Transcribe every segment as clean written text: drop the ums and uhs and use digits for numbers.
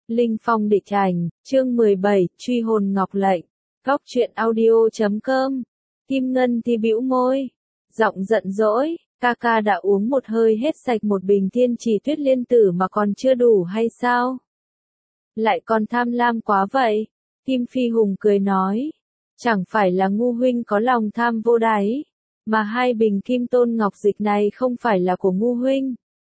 Linh phong địch ảnh, chương 17, truy hồn ngọc lệnh. Góc truyện audio.com. Kim Ngân Thi bĩu môi, giọng giận dỗi, ca ca đã uống một hơi hết sạch một bình thiên trì tuyết liên tử mà còn chưa đủ hay sao? Lại còn tham lam quá vậy. Kim Phi Hùng cười nói, chẳng phải là ngu huynh có lòng tham vô đáy, mà hai bình kim tôn ngọc dịch này không phải là của ngu huynh.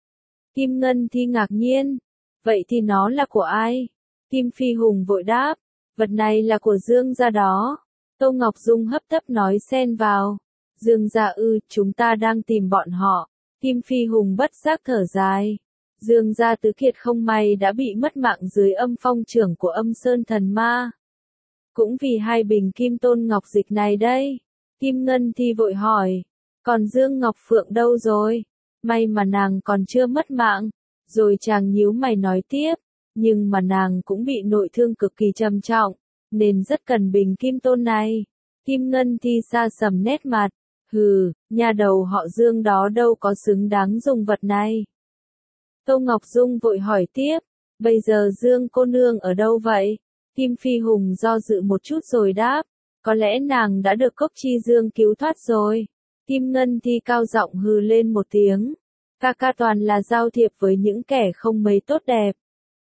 Kim Ngân Thi ngạc nhiên, vậy thì nó là của ai? Kim Phi Hùng vội đáp, vật này là của Dương gia đó. Tô Ngọc Dung hấp tấp nói xen vào, Dương gia ư, chúng ta đang tìm bọn họ. Kim Phi Hùng bất giác thở dài. Dương gia tứ kiệt không may đã bị mất mạng dưới âm phong trưởng của âm sơn thần ma. Cũng vì hai bình kim tôn ngọc dịch này đây. Kim Ngân Thi vội hỏi, còn Dương Ngọc Phượng đâu rồi? May mà nàng còn chưa mất mạng. Rồi chàng nhíu mày nói tiếp, nhưng mà nàng cũng bị nội thương cực kỳ trầm trọng, nên rất cần bình kim tôn này. Kim Ngân Thi xa sầm nét mặt, hừ, nhà đầu họ Dương đó đâu có xứng đáng dùng vật này. Tô Ngọc Dung vội hỏi tiếp, bây giờ Dương cô nương ở đâu vậy? Kim Phi Hùng do dự một chút rồi đáp, có lẽ nàng đã được Cốc Chi Dương cứu thoát rồi. Kim Ngân Thi cao giọng hừ lên một tiếng, ca ca toàn là giao thiệp với những kẻ không mấy tốt đẹp.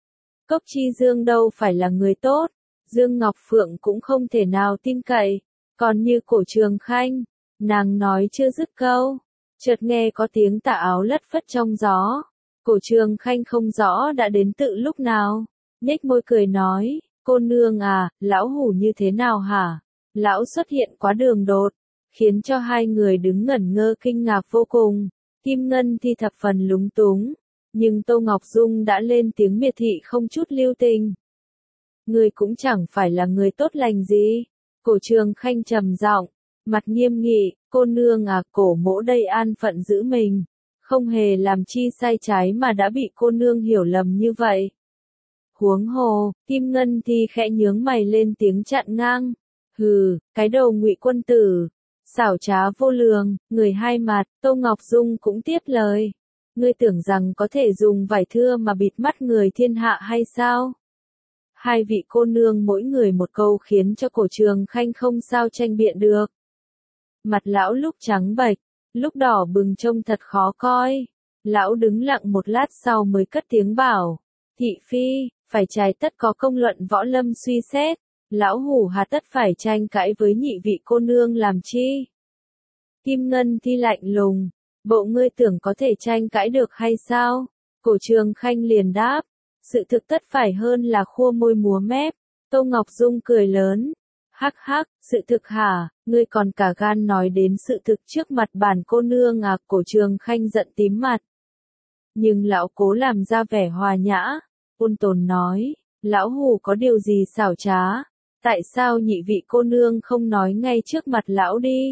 Cốc Chi Dương đâu phải là người tốt, Dương Ngọc Phượng cũng không thể nào tin cậy, còn như Cổ Trường Khanh, nàng nói chưa dứt câu, chợt nghe có tiếng tà áo lất phất trong gió. Cổ Trường Khanh không rõ đã đến tự lúc nào, nhếch môi cười nói, cô nương à, lão hủ như thế nào hả? Lão xuất hiện quá đường đột, khiến cho hai người đứng ngẩn ngơ kinh ngạc vô cùng. Kim Ngân Thi thập phần lúng túng, nhưng Tô Ngọc Dung đã lên tiếng miệt thị không chút lưu tình. Người cũng chẳng phải là người tốt lành gì. Cổ Trường Khanh trầm giọng, mặt nghiêm nghị, cô nương à, cổ mỗ đây an phận giữ mình, không hề làm chi sai trái mà đã bị cô nương hiểu lầm như vậy. Huống hồ, Kim Ngân Thi khẽ nhướng mày lên tiếng chặn ngang, hừ, cái đầu Ngụy quân tử, xảo trá vô lường, người hai mặt. Tô Ngọc Dung cũng tiếp lời, ngươi tưởng rằng có thể dùng vải thưa mà bịt mắt người thiên hạ hay sao? Hai vị cô nương mỗi người một câu khiến cho Cổ Trường Khanh không sao tranh biện được. Mặt lão lúc trắng bệch, lúc đỏ bừng trông thật khó coi. Lão đứng lặng một lát sau mới cất tiếng bảo, thị phi, phải trái tất có công luận võ lâm suy xét, lão hủ hà tất phải tranh cãi với nhị vị cô nương làm chi? Kim Ngân Thi lạnh lùng, bộ ngươi tưởng có thể tranh cãi được hay sao? Cổ Trường Khanh liền đáp, sự thực tất phải hơn là khua môi múa mép. Tô Ngọc Dung cười lớn, hắc hắc, sự thực hả, ngươi còn cả gan nói đến sự thực trước mặt bản cô nương à? Cổ Trường Khanh giận tím mặt. Nhưng lão cố làm ra vẻ hòa nhã, ôn tồn nói, lão hủ có điều gì xảo trá, tại sao nhị vị cô nương không nói ngay trước mặt lão đi?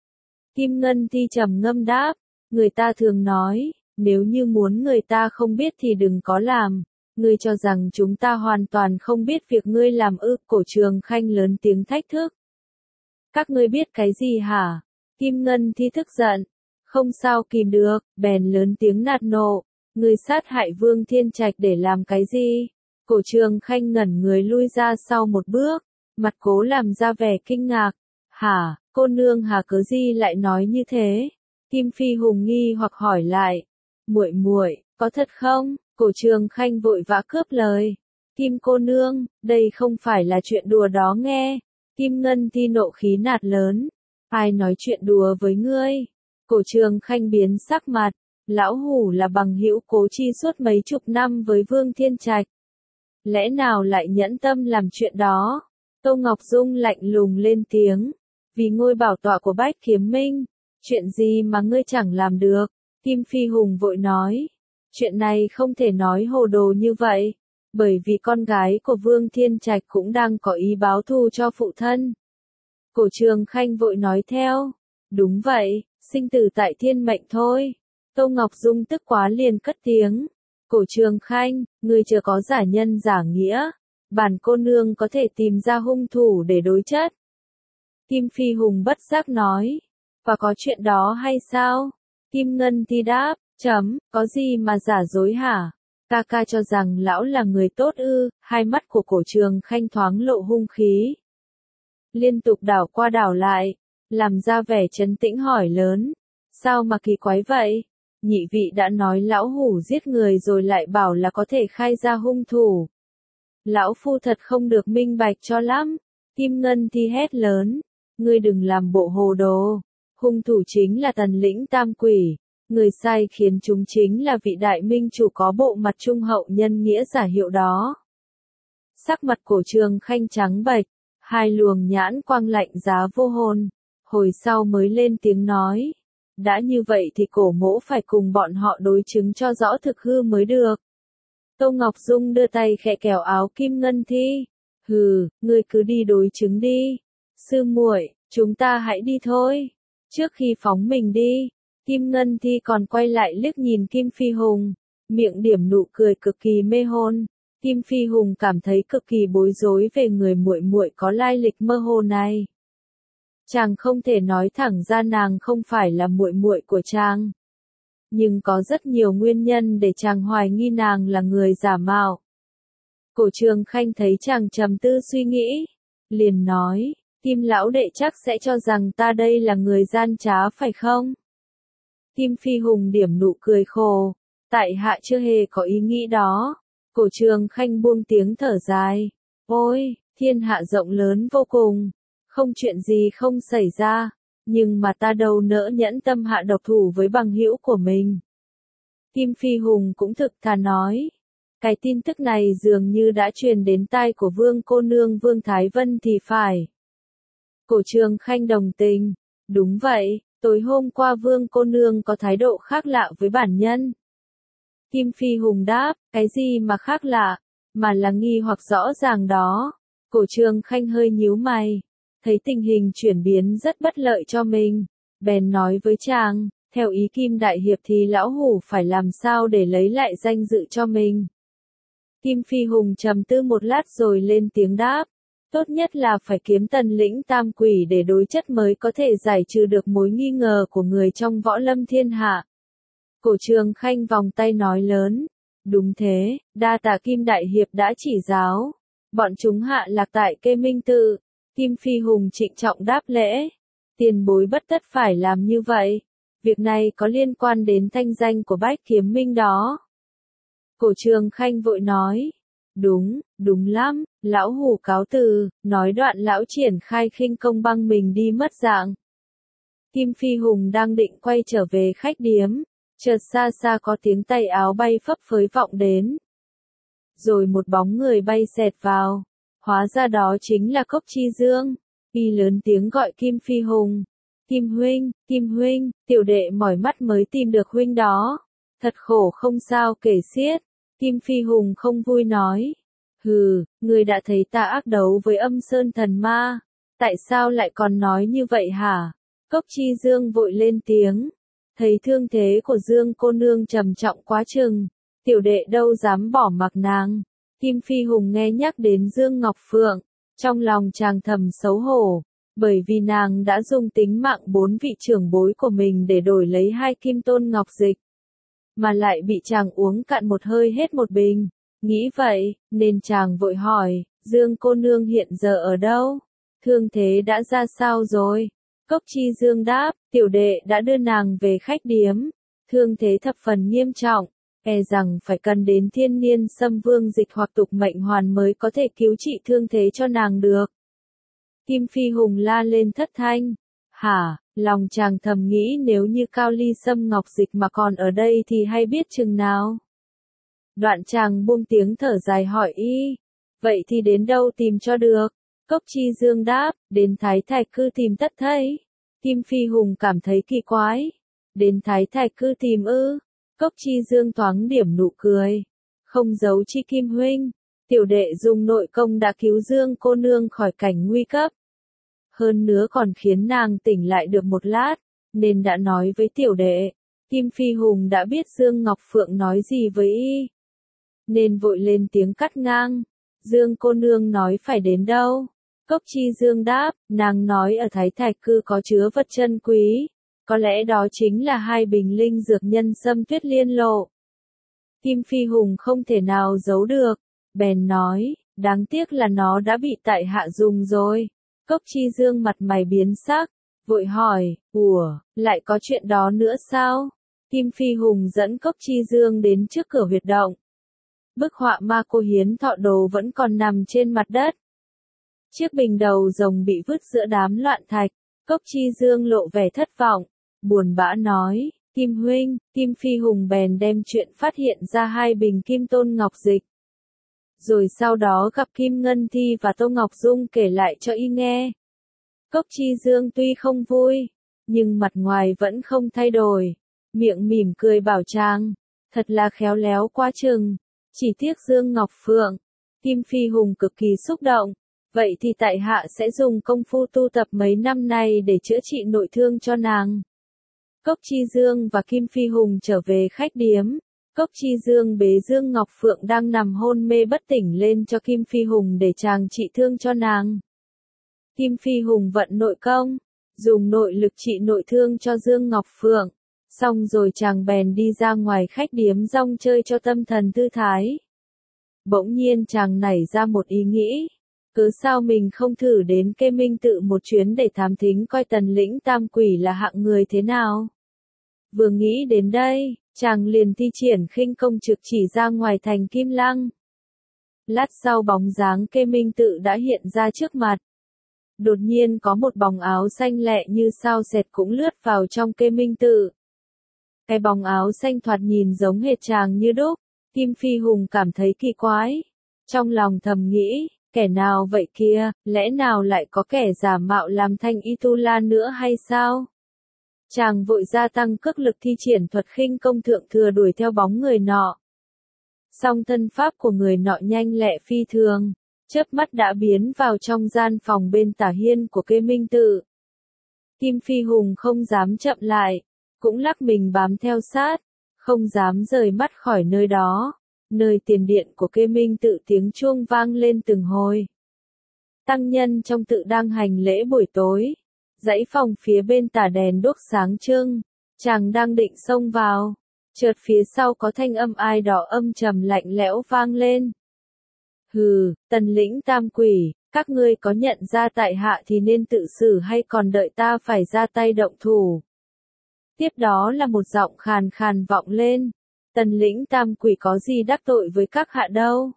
Kim Ngân Thi trầm ngâm đáp, người ta thường nói, nếu như muốn người ta không biết thì đừng có làm. Ngươi cho rằng chúng ta hoàn toàn không biết việc ngươi làm ư? Cổ Trường Khanh lớn tiếng thách thức. Các ngươi biết cái gì hả? Kim Ngân Thi tức giận, không sao kìm được, bèn lớn tiếng nạt nộ, ngươi sát hại Vương Thiên Trạch để làm cái gì? Cổ Trường Khanh ngẩn người lui ra sau một bước, mặt cố làm ra vẻ kinh ngạc. Hả, cô nương hà cớ gì lại nói như thế? Kim Phi Hùng nghi hoặc hỏi lại, muội muội, có thật không? Cổ Trường Khanh vội vã cướp lời, Kim cô nương, đây không phải là chuyện đùa đó nghe. Kim Ngân Thi nộ khí nạt lớn, ai nói chuyện đùa với ngươi? Cổ Trường Khanh biến sắc mặt, lão hủ là bằng hữu Cố Chi suốt mấy chục năm với Vương Thiên Trạch, lẽ nào lại nhẫn tâm làm chuyện đó? Tô Ngọc Dung lạnh lùng lên tiếng, vì ngôi bảo tọa của Bách Kiếm Minh, chuyện gì mà ngươi chẳng làm được? Kim Phi Hùng vội nói, chuyện này không thể nói hồ đồ như vậy, bởi vì con gái của Vương Thiên Trạch cũng đang có ý báo thù cho phụ thân. Cổ Trường Khanh vội nói theo, đúng vậy, sinh tử tại thiên mệnh thôi. Tô Ngọc Dung tức quá liền cất tiếng, Cổ Trường Khanh, ngươi chưa có giả nhân giả nghĩa, bản cô nương có thể tìm ra hung thủ để đối chất. Kim Phi Hùng bất giác nói, và có chuyện đó hay sao? Kim Ngân Thi đáp, có gì mà giả dối hả? Ca ca cho rằng lão là người tốt ư? Hai mắt của Cổ Trường Khanh thoáng lộ hung khí. Liên tục đảo qua đảo lại, làm ra vẻ trấn tĩnh hỏi lớn. Sao mà kỳ quái vậy? Nhị vị đã nói lão hủ giết người rồi lại bảo là có thể khai ra hung thủ. Lão phu thật không được minh bạch cho lắm. Kim Ngân Thi hét lớn. Ngươi đừng làm bộ hồ đồ. Hung thủ chính là Tần Lĩnh Tam Quỷ. Người sai khiến chúng chính là vị đại minh chủ có bộ mặt trung hậu nhân nghĩa giả hiệu đó. Sắc mặt Cổ Trường Khanh trắng bệch, hai luồng nhãn quang lạnh giá vô hồn. Hồi sau mới lên tiếng nói. Đã như vậy thì Cổ mỗ phải cùng bọn họ đối chứng cho rõ thực hư mới được. Tô Ngọc Dung đưa tay khẽ kéo áo Kim Ngân Thi. Hừ, ngươi cứ đi đối chứng đi. Sư muội, chúng ta hãy đi thôi. Trước khi phóng mình đi, Kim Ngân Thi còn quay lại liếc nhìn Kim Phi Hùng, miệng điểm nụ cười cực kỳ mê hồn. Kim Phi Hùng cảm thấy cực kỳ bối rối về người muội muội có lai lịch mơ hồ này. Chàng không thể nói thẳng ra nàng không phải là muội muội của chàng, nhưng có rất nhiều nguyên nhân để chàng hoài nghi nàng là người giả mạo. Cổ Trường Khanh thấy chàng trầm tư suy nghĩ, liền nói, Kim lão đệ chắc sẽ cho rằng ta đây là người gian trá phải không? Kim Phi Hùng điểm nụ cười khổ, tại hạ chưa hề có ý nghĩ đó. Cổ Trường Khanh buông tiếng thở dài, ôi, thiên hạ rộng lớn vô cùng, không chuyện gì không xảy ra, nhưng mà ta đâu nỡ nhẫn tâm hạ độc thủ với bằng hữu của mình. Kim Phi Hùng cũng thực thà nói, cái tin tức này dường như đã truyền đến tai của Vương cô nương Vương Thái Vân thì phải. Cổ Trường Khanh đồng tình, đúng vậy, tối hôm qua Vương cô nương có thái độ khác lạ với bản nhân. Kim Phi Hùng đáp, cái gì mà khác lạ, mà là nghi hoặc rõ ràng đó. Cổ Trường Khanh hơi nhíu mày, thấy tình hình chuyển biến rất bất lợi cho mình, bèn nói với chàng, theo ý Kim Đại Hiệp thì lão hủ phải làm sao để lấy lại danh dự cho mình. Kim Phi Hùng trầm tư một lát rồi lên tiếng đáp, tốt nhất là phải kiếm Tần Lĩnh Tam Quỷ để đối chất mới có thể giải trừ được mối nghi ngờ của người trong võ lâm thiên hạ. Cổ Trường Khanh vòng tay nói lớn, đúng thế, đa tạ Kim Đại Hiệp đã chỉ giáo, bọn chúng hạ lạc tại Kê Minh Tự. Kim Phi Hùng trịnh trọng đáp lễ, tiền bối bất tất phải làm như vậy, việc này có liên quan đến thanh danh của Bách Kiếm Minh đó. Cổ Trường Khanh vội nói, đúng lắm, lão hủ cáo từ, nói đoạn lão triển khai khinh công băng mình đi mất dạng. Kim Phi Hùng đang định quay trở về khách điếm, chợt xa xa có tiếng tay áo bay phấp phới vọng đến. Rồi một bóng người bay xẹt vào, hóa ra đó chính là Cốc Chi Dương. Y lớn tiếng gọi Kim Phi Hùng, Kim huynh, tiểu đệ mỏi mắt mới tìm được huynh đó. Thật khổ không sao kể xiết. Kim Phi Hùng không vui nói, hừ, người đã thấy ta ác đấu với Âm Sơn thần ma, tại sao lại còn nói như vậy hả? Cốc Chi Dương vội lên tiếng, thấy thương thế của Dương cô nương trầm trọng quá chừng, tiểu đệ đâu dám bỏ mặc nàng. Kim Phi Hùng nghe nhắc đến Dương Ngọc Phượng, trong lòng chàng thầm xấu hổ, bởi vì nàng đã dùng tính mạng 4 vị trưởng bối của mình để đổi lấy 2 kim tôn ngọc dịch, mà lại bị chàng uống cạn một hơi hết một bình. Nghĩ vậy, nên chàng vội hỏi, Dương cô nương hiện giờ ở đâu? Thương thế đã ra sao rồi? Cốc Chi Dương đáp, tiểu đệ đã đưa nàng về khách điếm. Thương thế thập phần nghiêm trọng, e rằng phải cần đến Thiên Niên Xâm Vương dịch hoặc tục mệnh hoàn mới có thể cứu trị thương thế cho nàng được. Kim Phi Hùng la lên thất thanh. Hả, lòng chàng thầm nghĩ nếu như Cao Ly Sâm Ngọc Dịch mà còn ở đây thì hay biết chừng nào. Đoạn chàng buông tiếng thở dài hỏi y, vậy thì đến đâu tìm cho được? Cốc Chi Dương đáp, đến Thái Thạch Cư tìm tất thấy. Kim Phi Hùng cảm thấy kỳ quái. Đến Thái Thạch Cư tìm ư? Cốc Chi Dương thoáng điểm nụ cười. Không giấu chi Kim huynh, tiểu đệ dùng nội công đã cứu Dương cô nương khỏi cảnh nguy cấp. Hơn nữa còn khiến nàng tỉnh lại được một lát, nên đã nói với tiểu đệ. Kim Phi Hùng đã biết Dương Ngọc Phượng nói gì với y, nên vội lên tiếng cắt ngang. Dương cô nương nói phải đến đâu? Cốc Chi Dương đáp, nàng nói ở Thái Thạch Cư có chứa vật chân quý, có lẽ đó chính là 2 bình linh dược nhân sâm tuyết liên lộ. Kim Phi Hùng không thể nào giấu được, bèn nói, đáng tiếc là nó đã bị tại hạ dùng rồi. Cốc Chi Dương mặt mày biến sắc, vội hỏi, ủa, lại có chuyện đó nữa sao? Kim Phi Hùng dẫn Cốc Chi Dương đến trước cửa huyệt động. Bức họa ma cô hiến thọ đồ vẫn còn nằm trên mặt đất. Chiếc bình đầu rồng bị vứt giữa đám loạn thạch. Cốc Chi Dương lộ vẻ thất vọng, buồn bã nói, Kim huynh. Kim Phi Hùng bèn đem chuyện phát hiện ra 2 bình kim tôn ngọc dịch. Rồi sau đó gặp Kim Ngân Thi và Tô Ngọc Dung kể lại cho y nghe. Cốc Chi Dương tuy không vui, nhưng mặt ngoài vẫn không thay đổi, miệng mỉm cười bảo chàng, thật là khéo léo quá chừng, chỉ tiếc Dương Ngọc Phượng. Kim Phi Hùng cực kỳ xúc động, vậy thì tại hạ sẽ dùng công phu tu tập mấy năm nay để chữa trị nội thương cho nàng. Cốc Chi Dương và Kim Phi Hùng trở về khách điếm. Cốc Chi Dương bế Dương Ngọc Phượng đang nằm hôn mê bất tỉnh lên cho Kim Phi Hùng để chàng trị thương cho nàng. Kim Phi Hùng vận nội công, dùng nội lực trị nội thương cho Dương Ngọc Phượng. Xong rồi chàng bèn đi ra ngoài khách điếm rong chơi cho tâm thần thư thái. Bỗng nhiên chàng nảy ra một ý nghĩ. Cứ sao mình không thử đến Kê Minh Tự một chuyến để thám thính coi Tần Lĩnh Tam Quỷ là hạng người thế nào. Vừa nghĩ đến đây, chàng liền thi triển khinh công trực chỉ ra ngoài thành Kim Lăng. Lát sau bóng dáng Kê Minh Tự đã hiện ra trước mặt. Đột nhiên có một bóng áo xanh lẹ như sao sệt cũng lướt vào trong Kê Minh Tự. Cái bóng áo xanh thoạt nhìn giống hệt chàng như đúc. Kim Phi Hùng cảm thấy kỳ quái. Trong lòng thầm nghĩ, kẻ nào vậy kia, lẽ nào lại có kẻ giả mạo làm Thanh Y Tu La nữa hay sao? Chàng vội gia tăng cước lực thi triển thuật khinh công thượng thừa đuổi theo bóng người nọ. Song thân pháp của người nọ nhanh lẹ phi thường, chớp mắt đã biến vào trong gian phòng bên tả hiên của Kê Minh Tự. Kim Phi Hùng không dám chậm lại, cũng lắc mình bám theo sát, không dám rời mắt khỏi nơi đó. Nơi tiền điện của Kê Minh Tự tiếng chuông vang lên từng hồi. Tăng nhân trong tự đang hành lễ buổi tối. Dãy phòng phía bên tả đèn đuốc sáng trưng. Chàng đang định xông vào. Chợt phía sau có thanh âm ai đó âm trầm lạnh lẽo vang lên. Hừ, Tần Lĩnh Tam Quỷ, các ngươi có nhận ra tại hạ thì nên tự xử hay còn đợi ta phải ra tay động thủ. Tiếp đó là một giọng khàn khàn vọng lên. Tần Lĩnh Tam Quỷ có gì đắc tội với các hạ đâu?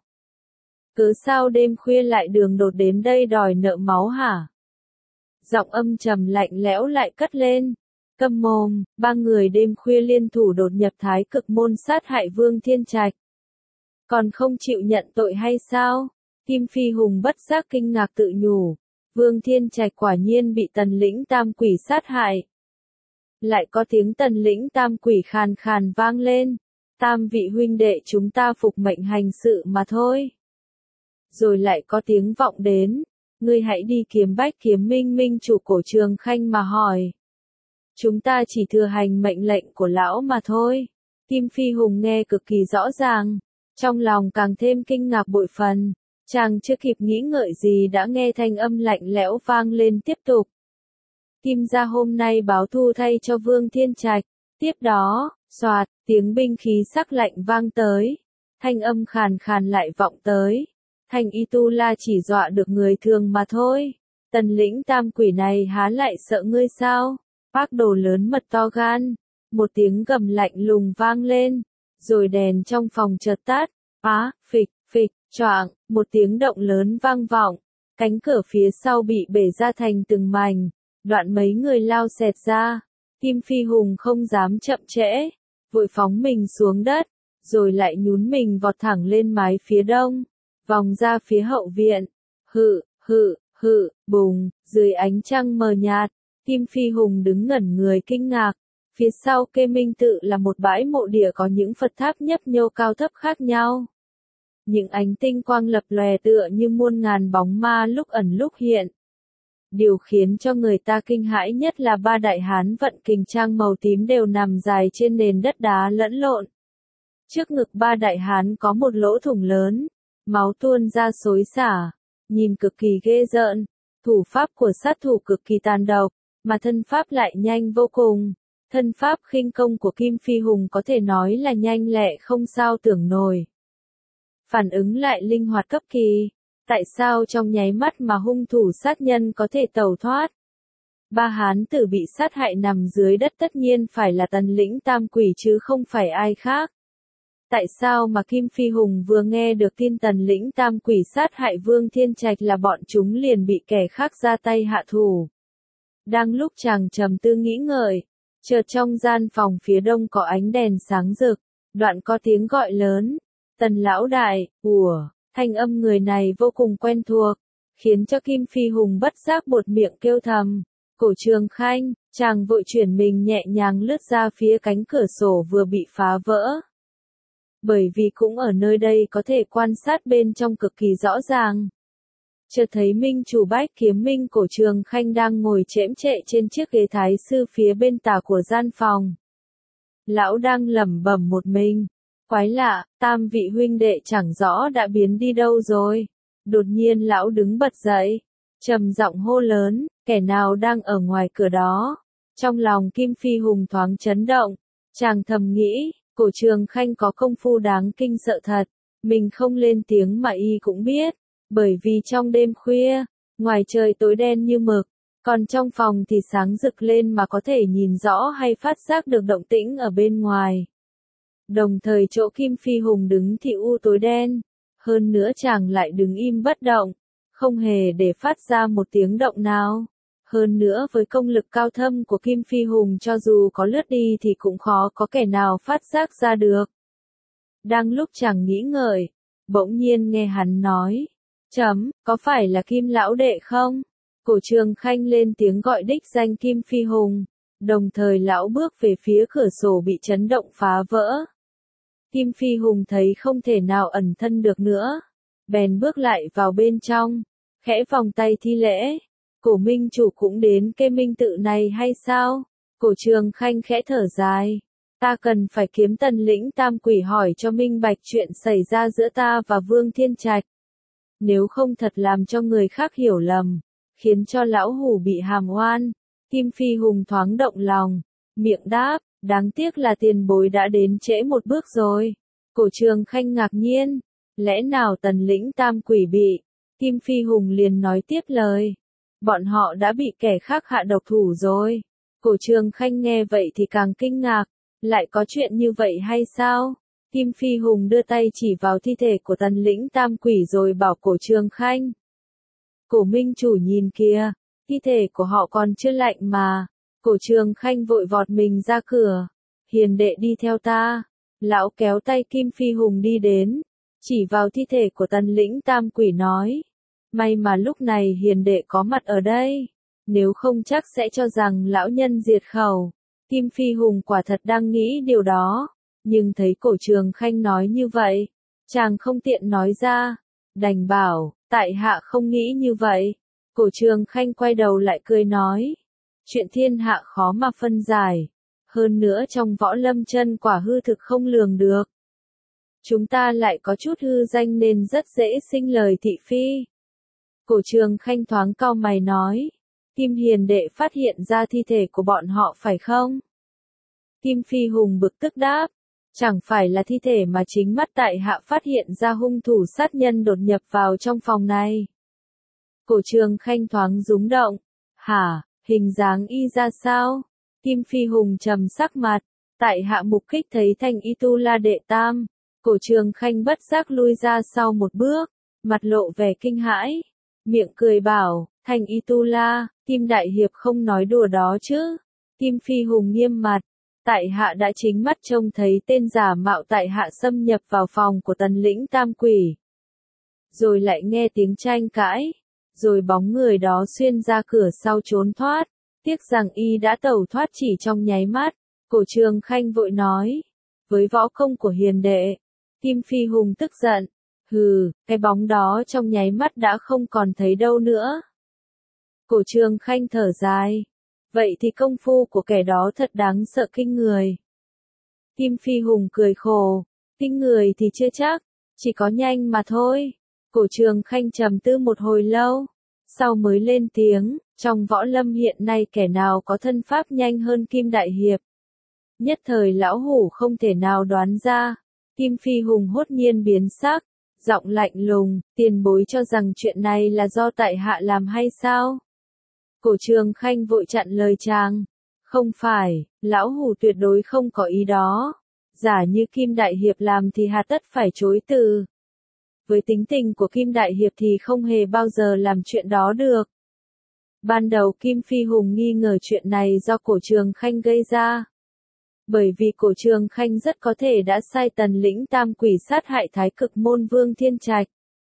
Cớ sao đêm khuya lại đường đột đến đây đòi nợ máu hả? Giọng âm trầm lạnh lẽo lại cất lên. Câm mồm, 3 người đêm khuya liên thủ đột nhập Thái Cực Môn sát hại Vương Thiên Trạch. Còn không chịu nhận tội hay sao? Kim Phi Hùng bất giác kinh ngạc tự nhủ. Vương Thiên Trạch quả nhiên bị Tần Lĩnh Tam Quỷ sát hại. Lại có tiếng Tần Lĩnh Tam Quỷ khàn khàn vang lên. Tam vị huynh đệ chúng ta phục mệnh hành sự mà thôi. Rồi lại có tiếng vọng đến. Ngươi hãy đi kiếm Bách Kiếm Minh Minh chủ Cổ Trường Khanh mà hỏi. Chúng ta chỉ thừa hành mệnh lệnh của lão mà thôi. Kim Phi Hùng nghe cực kỳ rõ ràng. Trong lòng càng thêm kinh ngạc bội phần. Chàng chưa kịp nghĩ ngợi gì đã nghe thanh âm lạnh lẽo vang lên tiếp tục. Kim gia hôm nay báo thù thay cho Vương Thiên Trạch. Tiếp đó, xoạt, tiếng binh khí sắc lạnh vang tới. Thanh âm khàn khàn lại vọng tới. Thanh Y Tu La chỉ dọa được người thường mà thôi. Tần Lĩnh Tam Quỷ này há lại sợ ngươi sao? Phác đồ lớn mật to gan. Một tiếng gầm lạnh lùng vang lên. Rồi đèn trong phòng chợt tắt. Á, phịch, phịch, choạng, một tiếng động lớn vang vọng. Cánh cửa phía sau bị bể ra thành từng mảnh. Đoạn mấy người lao xẹt ra. Kim Phi Hùng không dám chậm trễ. Vội phóng mình xuống đất. Rồi lại nhún mình vọt thẳng lên mái phía đông. Vòng ra phía hậu viện. Hự, bùng, dưới ánh trăng mờ nhạt. Kim Phi Hùng đứng ngẩn người kinh ngạc. Phía sau Kê Minh Tự là một bãi mộ địa có những Phật tháp nhấp nhô cao thấp khác nhau. Những ánh tinh quang lập lòe tựa như muôn ngàn bóng ma lúc ẩn lúc hiện. Điều khiến cho người ta kinh hãi nhất là 3 đại hán vận kình trang màu tím đều nằm dài trên nền đất đá lẫn lộn. Trước ngực 3 đại hán có một lỗ thủng lớn, máu tuôn ra xối xả, nhìn cực kỳ ghê rợn. Thủ pháp của sát thủ cực kỳ tàn độc, mà thân pháp lại nhanh vô cùng. Thân pháp khinh công của Kim Phi Hùng có thể nói là nhanh lẹ không sao tưởng nổi. Phản ứng lại linh hoạt cấp kỳ. Tại sao trong nháy mắt mà hung thủ sát nhân có thể tẩu thoát? Ba hán tử bị sát hại nằm dưới đất tất nhiên phải là Tần Lĩnh Tam Quỷ chứ không phải ai khác. Tại sao mà Kim Phi Hùng vừa nghe được tin Tần Lĩnh Tam Quỷ sát hại Vương Thiên Trạch là bọn chúng liền bị kẻ khác ra tay hạ thủ? Đang lúc chàng trầm tư nghĩ ngợi, chợt trong gian phòng phía đông có ánh đèn sáng rực, đoạn có tiếng gọi lớn, Tần lão đại, ủa, thanh âm người này vô cùng quen thuộc, khiến cho Kim Phi Hùng bất giác buột miệng kêu thầm, Cổ Trường Khanh, chàng vội chuyển mình nhẹ nhàng lướt ra phía cánh cửa sổ vừa bị phá vỡ. Bởi vì cũng ở nơi đây có thể quan sát bên trong cực kỳ rõ ràng. Chợt thấy Minh chủ Bách Kiếm Minh Cổ Trường Khanh đang ngồi chễm chệ trên chiếc ghế thái sư phía bên tả của gian phòng. Lão đang lẩm bẩm một mình. Quái lạ, tam vị huynh đệ chẳng rõ đã biến đi đâu rồi. Đột nhiên lão đứng bật dậy, trầm giọng hô lớn, kẻ nào đang ở ngoài cửa đó. Trong lòng Kim Phi Hùng thoáng chấn động, chàng thầm nghĩ, Cổ Trường Khanh có công phu đáng kinh sợ thật, mình không lên tiếng mà y cũng biết, bởi vì trong đêm khuya, ngoài trời tối đen như mực, còn trong phòng thì sáng rực lên mà có thể nhìn rõ hay phát giác được động tĩnh ở bên ngoài. Đồng thời chỗ Kim Phi Hùng đứng thì u tối đen, hơn nữa chàng lại đứng im bất động, không hề để phát ra một tiếng động nào. Hơn nữa với công lực cao thâm của Kim Phi Hùng cho dù có lướt đi thì cũng khó có kẻ nào phát giác ra được. Đang lúc chàng nghĩ ngợi, bỗng nhiên nghe hắn nói, có phải là Kim lão đệ không? Cổ Trường Khanh lên tiếng gọi đích danh Kim Phi Hùng, đồng thời lão bước về phía cửa sổ bị chấn động phá vỡ. Kim Phi Hùng thấy không thể nào ẩn thân được nữa, bèn bước lại vào bên trong, khẽ vòng tay thi lễ. Cổ minh chủ cũng đến cái minh tự này hay sao? Cổ Trường Khanh khẽ thở dài. Ta cần phải kiếm Tần Lĩnh Tam Quỷ hỏi cho minh bạch chuyện xảy ra giữa ta và Vương Thiên Trạch. Nếu không thật làm cho người khác hiểu lầm, khiến cho lão hủ bị hàm oan. Kim Phi Hùng thoáng động lòng, miệng đáp, đáng tiếc là tiền bối đã đến trễ một bước rồi. Cổ Trường Khanh ngạc nhiên, lẽ nào Tần Lĩnh Tam Quỷ bị? Kim Phi Hùng liền nói tiếp lời. Bọn họ đã bị kẻ khác hạ độc thủ rồi. Cổ Trường Khanh nghe vậy thì càng kinh ngạc, lại có chuyện như vậy hay sao? Kim Phi Hùng đưa tay chỉ vào thi thể của Tần Lĩnh Tam Quỷ rồi bảo Cổ Trường Khanh. Cổ minh chủ nhìn kìa, thi thể của họ còn chưa lạnh mà. Cổ Trường Khanh vội vọt mình ra cửa. Hiền đệ đi theo ta. Lão kéo tay Kim Phi Hùng đi đến, chỉ vào thi thể của Tần Lĩnh Tam Quỷ nói. May mà lúc này hiền đệ có mặt ở đây, nếu không chắc sẽ cho rằng lão nhân diệt khẩu. Kim Phi Hùng quả thật đang nghĩ điều đó, nhưng thấy Cổ Trường Khanh nói như vậy, chàng không tiện nói ra, đành bảo, tại hạ không nghĩ như vậy. Cổ Trường Khanh quay đầu lại cười nói, chuyện thiên hạ khó mà phân giải, hơn nữa trong võ lâm chân quả hư thực không lường được. Chúng ta lại có chút hư danh nên rất dễ sinh lời thị phi. Cổ Trường Khanh thoáng cau mày nói, Kim hiền đệ phát hiện ra thi thể của bọn họ phải không? Kim Phi Hùng bực tức đáp, chẳng phải là thi thể mà chính mắt tại hạ phát hiện ra hung thủ sát nhân đột nhập vào trong phòng này. Cổ Trường Khanh thoáng rúng động, hả, hình dáng y ra sao? Kim Phi Hùng trầm sắc mặt, tại hạ mục kích thấy Thanh Y Tu La đệ tam. Cổ Trường Khanh bất giác lui ra sau một bước, mặt lộ vẻ kinh hãi, miệng cười bảo, Thanh Y Tu La, Kim đại hiệp không nói đùa đó chứ? Kim Phi Hùng nghiêm mặt, tại hạ đã chính mắt trông thấy tên giả mạo tại hạ xâm nhập vào phòng của Tần Lĩnh Tam Quỷ. Rồi lại nghe tiếng tranh cãi, rồi bóng người đó xuyên ra cửa sau trốn thoát, tiếc rằng y đã tẩu thoát chỉ trong nháy mắt. Cổ Trường Khanh vội nói, với võ công của hiền đệ. Kim Phi Hùng tức giận, hừ, cái bóng đó trong nháy mắt đã không còn thấy đâu nữa. Cổ Trường Khanh thở dài, vậy thì công phu của kẻ đó thật đáng sợ kinh người. Kim Phi Hùng cười khổ, kinh người thì chưa chắc, chỉ có nhanh mà thôi. Cổ Trường Khanh trầm tư một hồi lâu, sau mới lên tiếng, trong võ lâm hiện nay kẻ nào có thân pháp nhanh hơn Kim đại hiệp? Nhất thời lão hủ không thể nào đoán ra. Kim Phi Hùng hốt nhiên biến sắc, giọng lạnh lùng, tiền bối cho rằng chuyện này là do tại hạ làm hay sao? Cổ Trường Khanh vội chặn lời chàng. Không phải, lão hủ tuyệt đối không có ý đó. Giả như Kim Đại Hiệp làm thì hà tất phải chối từ. Với tính tình của Kim Đại Hiệp thì không hề bao giờ làm chuyện đó được. Ban đầu Kim Phi Hùng nghi ngờ chuyện này do Cổ Trường Khanh gây ra. Bởi vì Cổ Trường Khanh rất có thể đã sai Tần Lĩnh Tam Quỷ sát hại Thái Cực Môn Vương Thiên Trạch.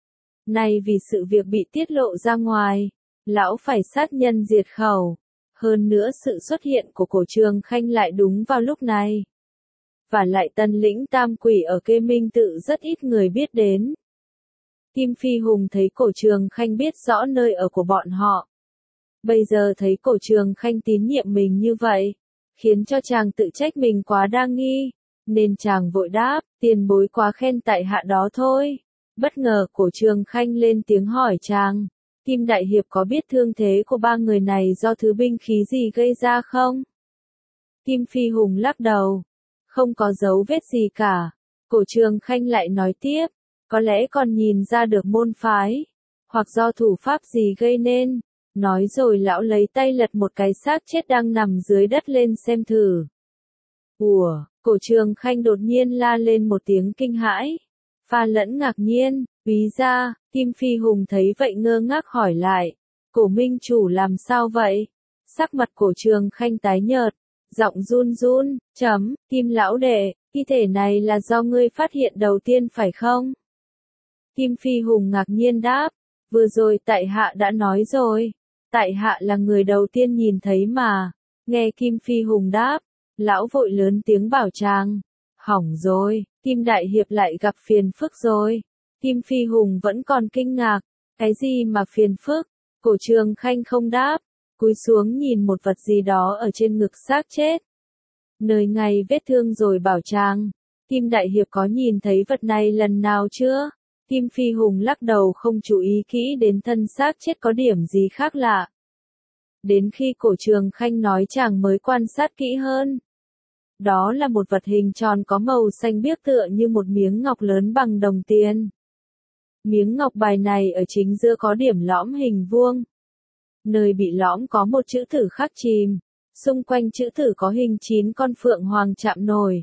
Nay vì sự việc bị tiết lộ ra ngoài, lão phải sát nhân diệt khẩu. Hơn nữa sự xuất hiện của Cổ Trường Khanh lại đúng vào lúc này. Và lại Tần Lĩnh Tam Quỷ ở Kê Minh Tự rất ít người biết đến. Kim Phi Hùng thấy Cổ Trường Khanh biết rõ nơi ở của bọn họ. Bây giờ thấy Cổ Trường Khanh tín nhiệm mình như vậy, khiến cho chàng tự trách mình quá đa nghi, nên chàng vội đáp, tiền bối quá khen tại hạ đó thôi. Bất ngờ Cổ Trường Khanh lên tiếng hỏi chàng, Kim Đại Hiệp có biết thương thế của ba người này do thứ binh khí gì gây ra không? Kim Phi Hùng lắc đầu, không có dấu vết gì cả. Cổ Trường Khanh lại nói tiếp, có lẽ còn nhìn ra được môn phái, hoặc do thủ pháp gì gây nên. Nói rồi lão lấy tay lật một cái xác chết đang nằm dưới đất lên xem thử. Ủa, Cổ Trường Khanh đột nhiên la lên một tiếng kinh hãi, pha lẫn ngạc nhiên, úy ra, Kim Phi Hùng thấy vậy ngơ ngác hỏi lại, Cổ minh chủ làm sao vậy? Sắc mặt Cổ Trường Khanh tái nhợt, giọng run run, Kim lão đệ, thi thể này là do ngươi phát hiện đầu tiên phải không? Kim Phi Hùng ngạc nhiên đáp, vừa rồi tại hạ đã nói rồi. Tại hạ là người đầu tiên nhìn thấy mà. Nghe Kim Phi Hùng đáp, lão vội lớn tiếng bảo chàng. Hỏng rồi, Kim Đại Hiệp lại gặp phiền phức rồi. Kim Phi Hùng vẫn còn kinh ngạc. Cái gì mà phiền phức? Cổ Trường Khanh không đáp, cúi xuống nhìn một vật gì đó ở trên ngực xác chết. Nơi ngay vết thương rồi bảo chàng. Kim Đại Hiệp có nhìn thấy vật này lần nào chưa? Kim Phi Hùng lắc đầu không chú ý kỹ đến thân xác chết có điểm gì khác lạ. Đến khi Cổ Trường Khanh nói chàng mới quan sát kỹ hơn. Đó là một vật hình tròn có màu xanh biếc tựa như một miếng ngọc lớn bằng đồng tiền. Miếng ngọc bài này ở chính giữa có điểm lõm hình vuông. Nơi bị lõm có một chữ tử khắc chìm. Xung quanh chữ tử có hình 9 con phượng hoàng chạm nổi.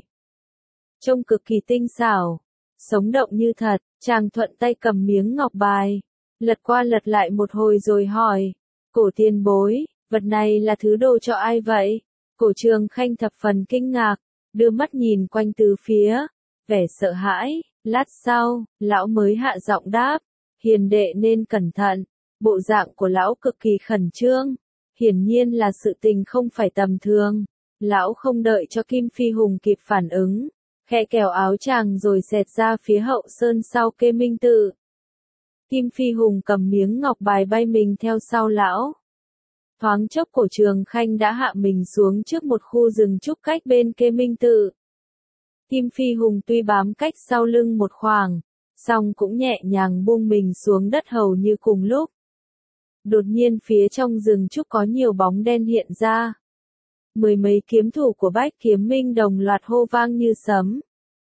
Trông cực kỳ tinh xảo. Sống động như thật, chàng thuận tay cầm miếng ngọc bài, lật qua lật lại một hồi rồi hỏi, Cổ tiền bối, vật này là thứ đồ cho ai vậy? Cổ Trường Khanh thập phần kinh ngạc, đưa mắt nhìn quanh từ phía, vẻ sợ hãi, lát sau, lão mới hạ giọng đáp, hiền đệ nên cẩn thận, bộ dạng của lão cực kỳ khẩn trương, hiển nhiên là sự tình không phải tầm thường, lão không đợi cho Kim Phi Hùng kịp phản ứng. Khẽ kéo áo chàng rồi xẹt ra phía hậu sơn sau Kê Minh Tự. Kim Phi Hùng cầm miếng ngọc bài bay mình theo sau lão. Thoáng chốc Cổ Trường Khanh đã hạ mình xuống trước một khu rừng trúc cách bên Kê Minh Tự. Kim Phi Hùng tuy bám cách sau lưng một khoảng, song cũng nhẹ nhàng buông mình xuống đất hầu như cùng lúc. Đột nhiên phía trong rừng trúc có nhiều bóng đen hiện ra. Mười mấy kiếm thủ của Bách Kiếm Minh đồng loạt hô vang như sấm.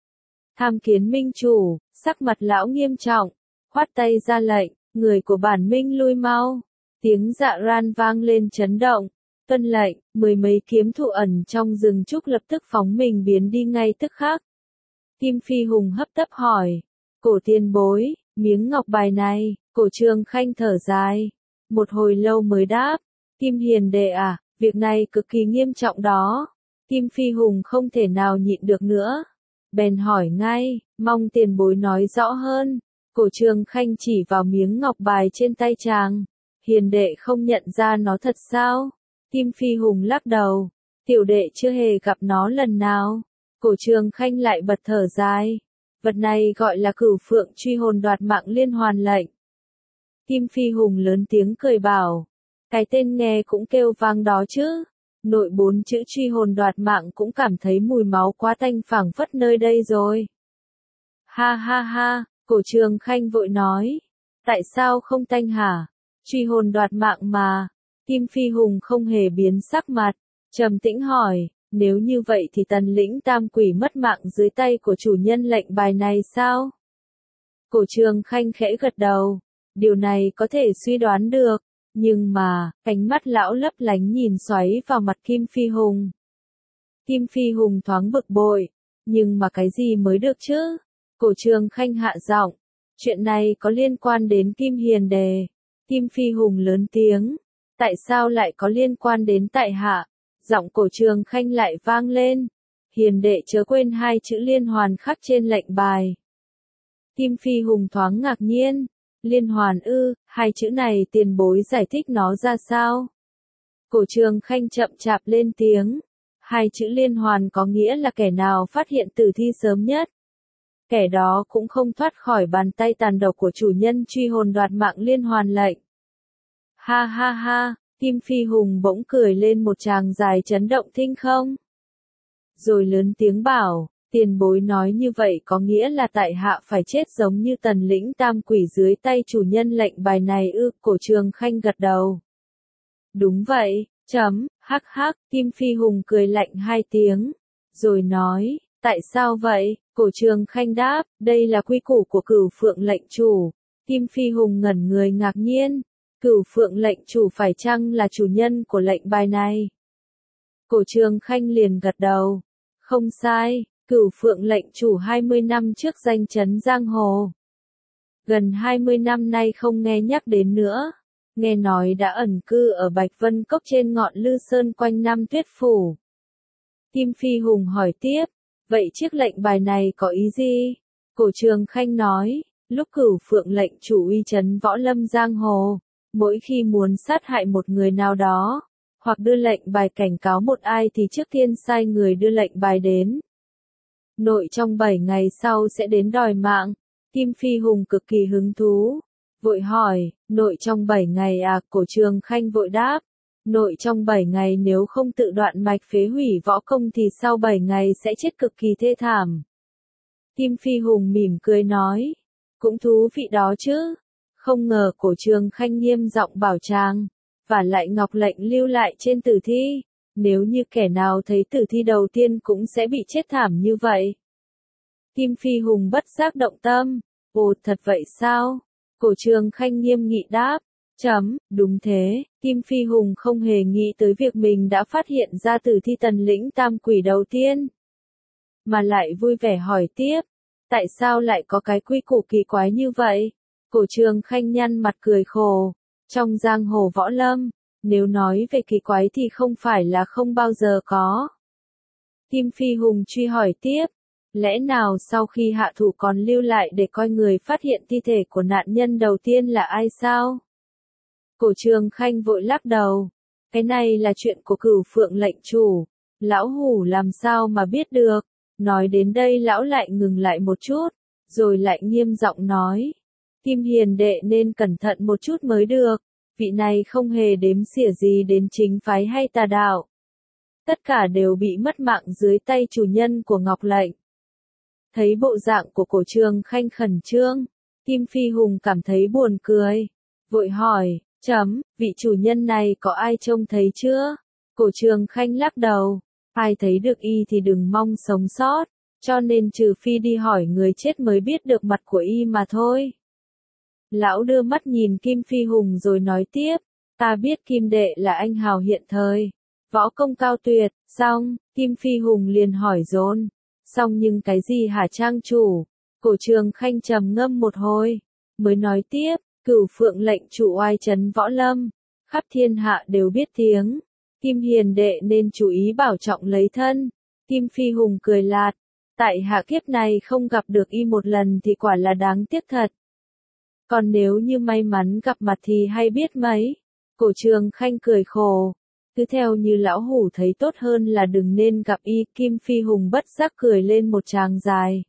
Tham kiến minh chủ, sắc mặt lão nghiêm trọng, khoát tay ra lệnh, người của bản minh lui mau. Tiếng dạ ran vang lên chấn động, tuân lệnh, mười mấy kiếm thủ ẩn trong rừng trúc lập tức phóng mình biến đi ngay tức khắc. Kim Phi Hùng hấp tấp hỏi, Cổ tiền bối, miếng ngọc bài này, Cổ Trường Khanh thở dài, một hồi lâu mới đáp, Kim hiền đệ à, việc này cực kỳ nghiêm trọng đó. Kim Phi Hùng không thể nào nhịn được nữa. Bèn hỏi ngay, mong tiền bối nói rõ hơn. Cổ Trường Khanh chỉ vào miếng ngọc bài trên tay chàng. Hiền đệ không nhận ra nó thật sao? Kim Phi Hùng lắc đầu. Tiểu đệ chưa hề gặp nó lần nào. Cổ Trường Khanh lại bật thở dài. Vật này gọi là Cửu Phượng truy hồn đoạt mạng liên hoàn lệnh. Kim Phi Hùng lớn tiếng cười bảo. Cái tên nghe cũng kêu vang đó chứ. Nội 4 chữ truy hồn đoạt mạng cũng cảm thấy mùi máu quá tanh phảng phất nơi đây rồi. Ha ha ha, Cổ Trường Khanh vội nói. Tại sao không tanh hả? Truy hồn đoạt mạng mà. Kim Phi Hùng không hề biến sắc mặt. Trầm tĩnh hỏi, Nếu như vậy thì tần lĩnh tam quỷ mất mạng dưới tay của chủ nhân lệnh bài này sao? Cổ Trường Khanh khẽ gật đầu. Điều này có thể suy đoán được. Nhưng mà, ánh mắt lão lấp lánh nhìn xoáy vào mặt Kim Phi Hùng. Kim Phi Hùng thoáng bực bội. Nhưng mà cái gì mới được chứ? Cổ Trường Khanh hạ giọng. Chuyện này có liên quan đến Kim Hiền Đề. Kim Phi Hùng lớn tiếng. Tại sao lại có liên quan đến tại hạ? Giọng Cổ Trường Khanh lại vang lên. Hiền đệ chớ quên hai chữ liên hoàn khắc trên lệnh bài. Kim Phi Hùng thoáng ngạc nhiên. Liên hoàn ư, hai chữ này tiền bối giải thích nó ra sao? Cổ Trường Khanh chậm chạp lên tiếng. Hai chữ liên hoàn có nghĩa là kẻ nào phát hiện tử thi sớm nhất. Kẻ đó cũng không thoát khỏi bàn tay tàn độc của chủ nhân truy hồn đoạt mạng liên hoàn lệnh. Ha ha ha, Kim Phi Hùng bỗng cười lên một tràng dài chấn động thinh không. Rồi lớn tiếng bảo, tiền bối nói như vậy có nghĩa là tại hạ phải chết giống như tần lĩnh tam quỷ dưới tay chủ nhân lệnh bài này ư? Cổ Trường Khanh gật đầu. Đúng vậy, hắc hắc, Kim Phi Hùng cười lạnh hai tiếng. Rồi nói, tại sao vậy? Cổ Trường Khanh đáp, đây là quy củ của Cửu Phượng lệnh chủ. Kim Phi Hùng ngẩn người ngạc nhiên. Cửu Phượng lệnh chủ phải chăng là chủ nhân của lệnh bài này? Cổ Trường Khanh liền gật đầu. Không sai, Cửu Phượng lệnh chủ 20 năm trước danh chấn giang hồ. Gần 20 năm nay không nghe nhắc đến nữa. Nghe nói đã ẩn cư ở Bạch Vân Cốc trên ngọn Lư Sơn quanh năm Tuyết Phủ. Kim Phi Hùng hỏi tiếp, vậy chiếc lệnh bài này có ý gì? Cổ Trường Khanh nói, lúc Cửu Phượng lệnh chủ uy chấn võ lâm giang hồ, mỗi khi muốn sát hại một người nào đó, hoặc đưa lệnh bài cảnh cáo một ai thì trước tiên sai người đưa lệnh bài đến. Nội trong 7 ngày sau sẽ đến đòi mạng. Kim Phi Hùng cực kỳ hứng thú. Vội hỏi, nội trong 7 ngày à? Cổ Trường Khanh vội đáp. Nội trong 7 ngày nếu không tự đoạn mạch phế hủy võ công thì sau 7 ngày sẽ chết cực kỳ thê thảm. Kim Phi Hùng mỉm cười nói. Cũng thú vị đó chứ. Không ngờ Cổ Trường Khanh nghiêm giọng bảo chàng. Và lại ngọc lệnh lưu lại trên tử thi. Nếu như kẻ nào thấy tử thi đầu tiên cũng sẽ bị chết thảm như vậy. Kim Phi Hùng bất giác động tâm. Ồ, thật vậy sao? Cổ Trường Khanh nghiêm nghị đáp. Đúng thế, Kim Phi Hùng không hề nghĩ tới việc mình đã phát hiện ra tử thi tần lĩnh tam quỷ đầu tiên. Mà lại vui vẻ hỏi tiếp. Tại sao lại có cái quy củ kỳ quái như vậy? Cổ Trường Khanh nhăn mặt cười khổ. Trong giang hồ võ lâm, nếu nói về kỳ quái thì không phải là không bao giờ có. Kim Phi Hùng truy hỏi tiếp. Lẽ nào sau khi hạ thủ còn lưu lại để coi người phát hiện thi thể của nạn nhân đầu tiên là ai sao? Cổ Trường Khanh vội lắc đầu. Cái này là chuyện của Cửu Phượng lệnh chủ. Lão hủ làm sao mà biết được? Nói đến đây lão lại ngừng lại một chút. Rồi lại nghiêm giọng nói. Kim Hiền đệ nên cẩn thận một chút mới được. Vị này không hề đếm xỉa gì đến chính phái hay tà đạo. Tất cả đều bị mất mạng dưới tay chủ nhân của ngọc lệnh. Thấy bộ dạng của Cổ Trường Khanh khẩn trương, Kim Phi Hùng cảm thấy buồn cười. Vội hỏi, vị chủ nhân này có ai trông thấy chưa? Cổ Trường Khanh lắc đầu, ai thấy được y thì đừng mong sống sót, cho nên trừ phi đi hỏi người chết mới biết được mặt của y mà thôi. Lão đưa mắt nhìn Kim Phi Hùng rồi nói tiếp, ta biết Kim đệ là anh hào hiện thời, võ công cao tuyệt. Xong, Kim Phi Hùng liền hỏi dồn. Xong nhưng cái gì hả trang chủ? Cổ Trường Khanh trầm ngâm một hồi, mới nói tiếp, Cửu Phượng lệnh chủ oai trấn võ lâm, khắp thiên hạ đều biết tiếng. Kim Hiền đệ nên chú ý bảo trọng lấy thân. Kim Phi Hùng cười lạt, tại hạ kiếp này không gặp được y một lần thì quả là đáng tiếc thật. Còn nếu như may mắn gặp mặt thì hay biết mấy. Cổ Trường Khanh cười khổ. Cứ theo như lão hủ thấy tốt hơn là đừng nên gặp y. Kim Phi Hùng bất giác cười lên một tràng dài.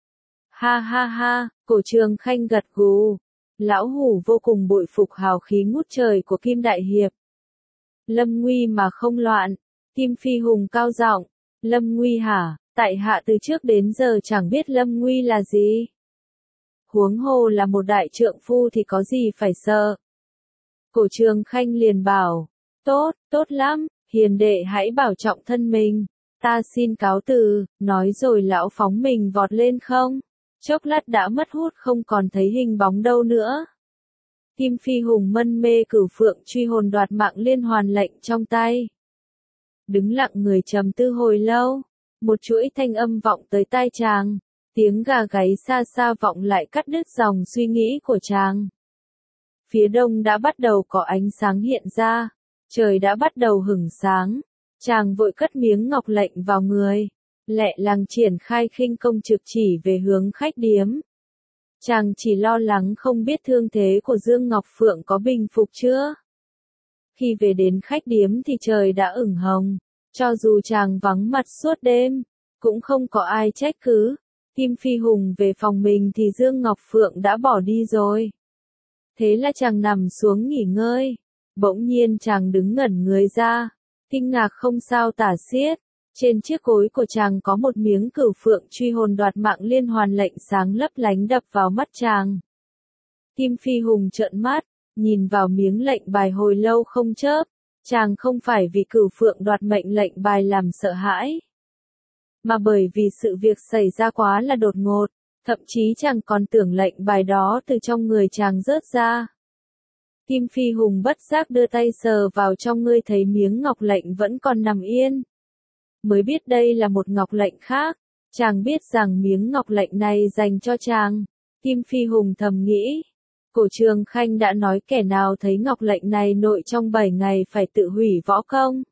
Ha ha ha, Cổ Trường Khanh gật gù. Lão hủ vô cùng bội phục hào khí ngút trời của Kim Đại Hiệp. Lâm nguy mà không loạn. Kim Phi Hùng cao giọng. Lâm nguy hả? Tại hạ từ trước đến giờ chẳng biết lâm nguy là gì. Huống hồ là một đại trượng phu thì có gì phải sợ. Cổ Trường Khanh liền bảo. Tốt lắm, hiền đệ hãy bảo trọng thân mình. Ta xin cáo từ, nói rồi lão phóng mình vọt lên không. Chốc lát đã mất hút không còn thấy hình bóng đâu nữa. Kim Phi Hùng mân mê cửu phượng truy hồn đoạt mạng liên hoàn lệnh trong tay. Đứng lặng người trầm tư hồi lâu, một chuỗi thanh âm vọng tới tai chàng, tiếng gà gáy xa xa vọng lại cắt đứt dòng suy nghĩ của chàng. Phía đông đã bắt đầu có ánh sáng hiện ra, trời đã bắt đầu hửng sáng, chàng vội cất miếng ngọc lệnh vào người, lẹ làng triển khai khinh công trực chỉ về hướng khách điếm. Chàng chỉ lo lắng không biết thương thế của Dương Ngọc Phượng có bình phục chưa. Khi về đến khách điếm thì trời đã ửng hồng, cho dù chàng vắng mặt suốt đêm, cũng không có ai trách cứ. Kim Phi Hùng về phòng mình thì Dương Ngọc Phượng đã bỏ đi rồi. Thế là chàng nằm xuống nghỉ ngơi, bỗng nhiên chàng đứng ngẩn người ra, kinh ngạc không sao tả xiết. Trên chiếc gối của chàng có một miếng cửu phượng truy hồn đoạt mạng liên hoàn lệnh sáng lấp lánh đập vào mắt chàng. Kim Phi Hùng trợn mắt, nhìn vào miếng lệnh bài hồi lâu không chớp, chàng không phải vì cửu phượng đoạt mệnh lệnh bài làm sợ hãi, mà bởi vì sự việc xảy ra quá là đột ngột, thậm chí chàng còn tưởng lệnh bài đó từ trong người chàng rớt ra. Kim Phi Hùng bất giác đưa tay sờ vào trong ngươi thấy miếng ngọc lệnh vẫn còn nằm yên. Mới biết đây là một ngọc lệnh khác, chàng biết rằng miếng ngọc lệnh này dành cho chàng. Kim Phi Hùng thầm nghĩ, Cổ Trường Khanh đã nói kẻ nào thấy ngọc lệnh này nội trong 7 ngày phải tự hủy võ công.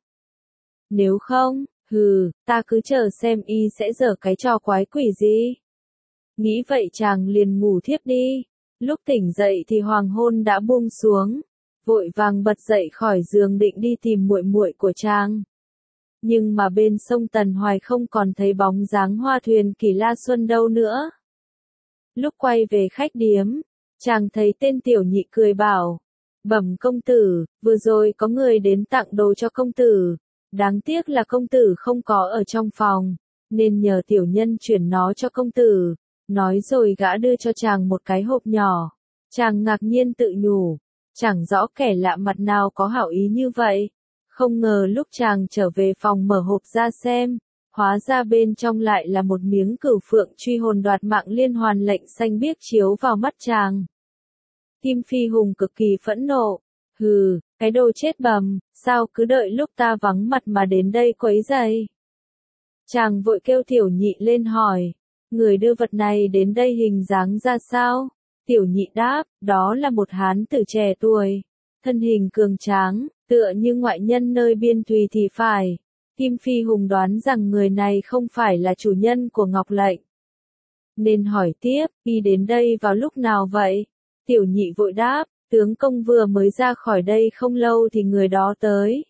Nếu không, ta cứ chờ xem y sẽ giở cái trò quái quỷ gì. Nghĩ vậy chàng liền ngủ thiếp đi. Lúc tỉnh dậy thì hoàng hôn đã buông xuống, vội vàng bật dậy khỏi giường định đi tìm muội muội của chàng. Nhưng mà bên sông Tần Hoài không còn thấy bóng dáng hoa thuyền Kỳ La Xuân đâu nữa. Lúc quay về khách điếm, chàng thấy tên tiểu nhị cười bảo, bẩm công tử, vừa rồi có người đến tặng đồ cho công tử, đáng tiếc là công tử không có ở trong phòng, nên nhờ tiểu nhân chuyển nó cho công tử. Nói rồi gã đưa cho chàng một cái hộp nhỏ. Chàng ngạc nhiên tự nhủ, chẳng rõ kẻ lạ mặt nào có hảo ý như vậy. Không ngờ lúc chàng trở về phòng mở hộp ra xem, hóa ra bên trong lại là một miếng cửu phượng truy hồn đoạt mạng liên hoàn lệnh xanh biếc chiếu vào mắt chàng. Kim Phi Hùng cực kỳ phẫn nộ, cái đồ chết bầm, sao cứ đợi lúc ta vắng mặt mà đến đây quấy rầy. Chàng vội kêu tiểu nhị lên hỏi, người đưa vật này đến đây hình dáng ra sao? Tiểu nhị đáp, đó là một hán tử trẻ tuổi, thân hình cường tráng, tựa như ngoại nhân nơi biên thùy thì phải. Kim Phi Hùng đoán rằng người này không phải là chủ nhân của ngọc lệnh, nên hỏi tiếp, y đến đây vào lúc nào vậy? Tiểu nhị vội đáp, tướng công vừa mới ra khỏi đây không lâu thì người đó tới.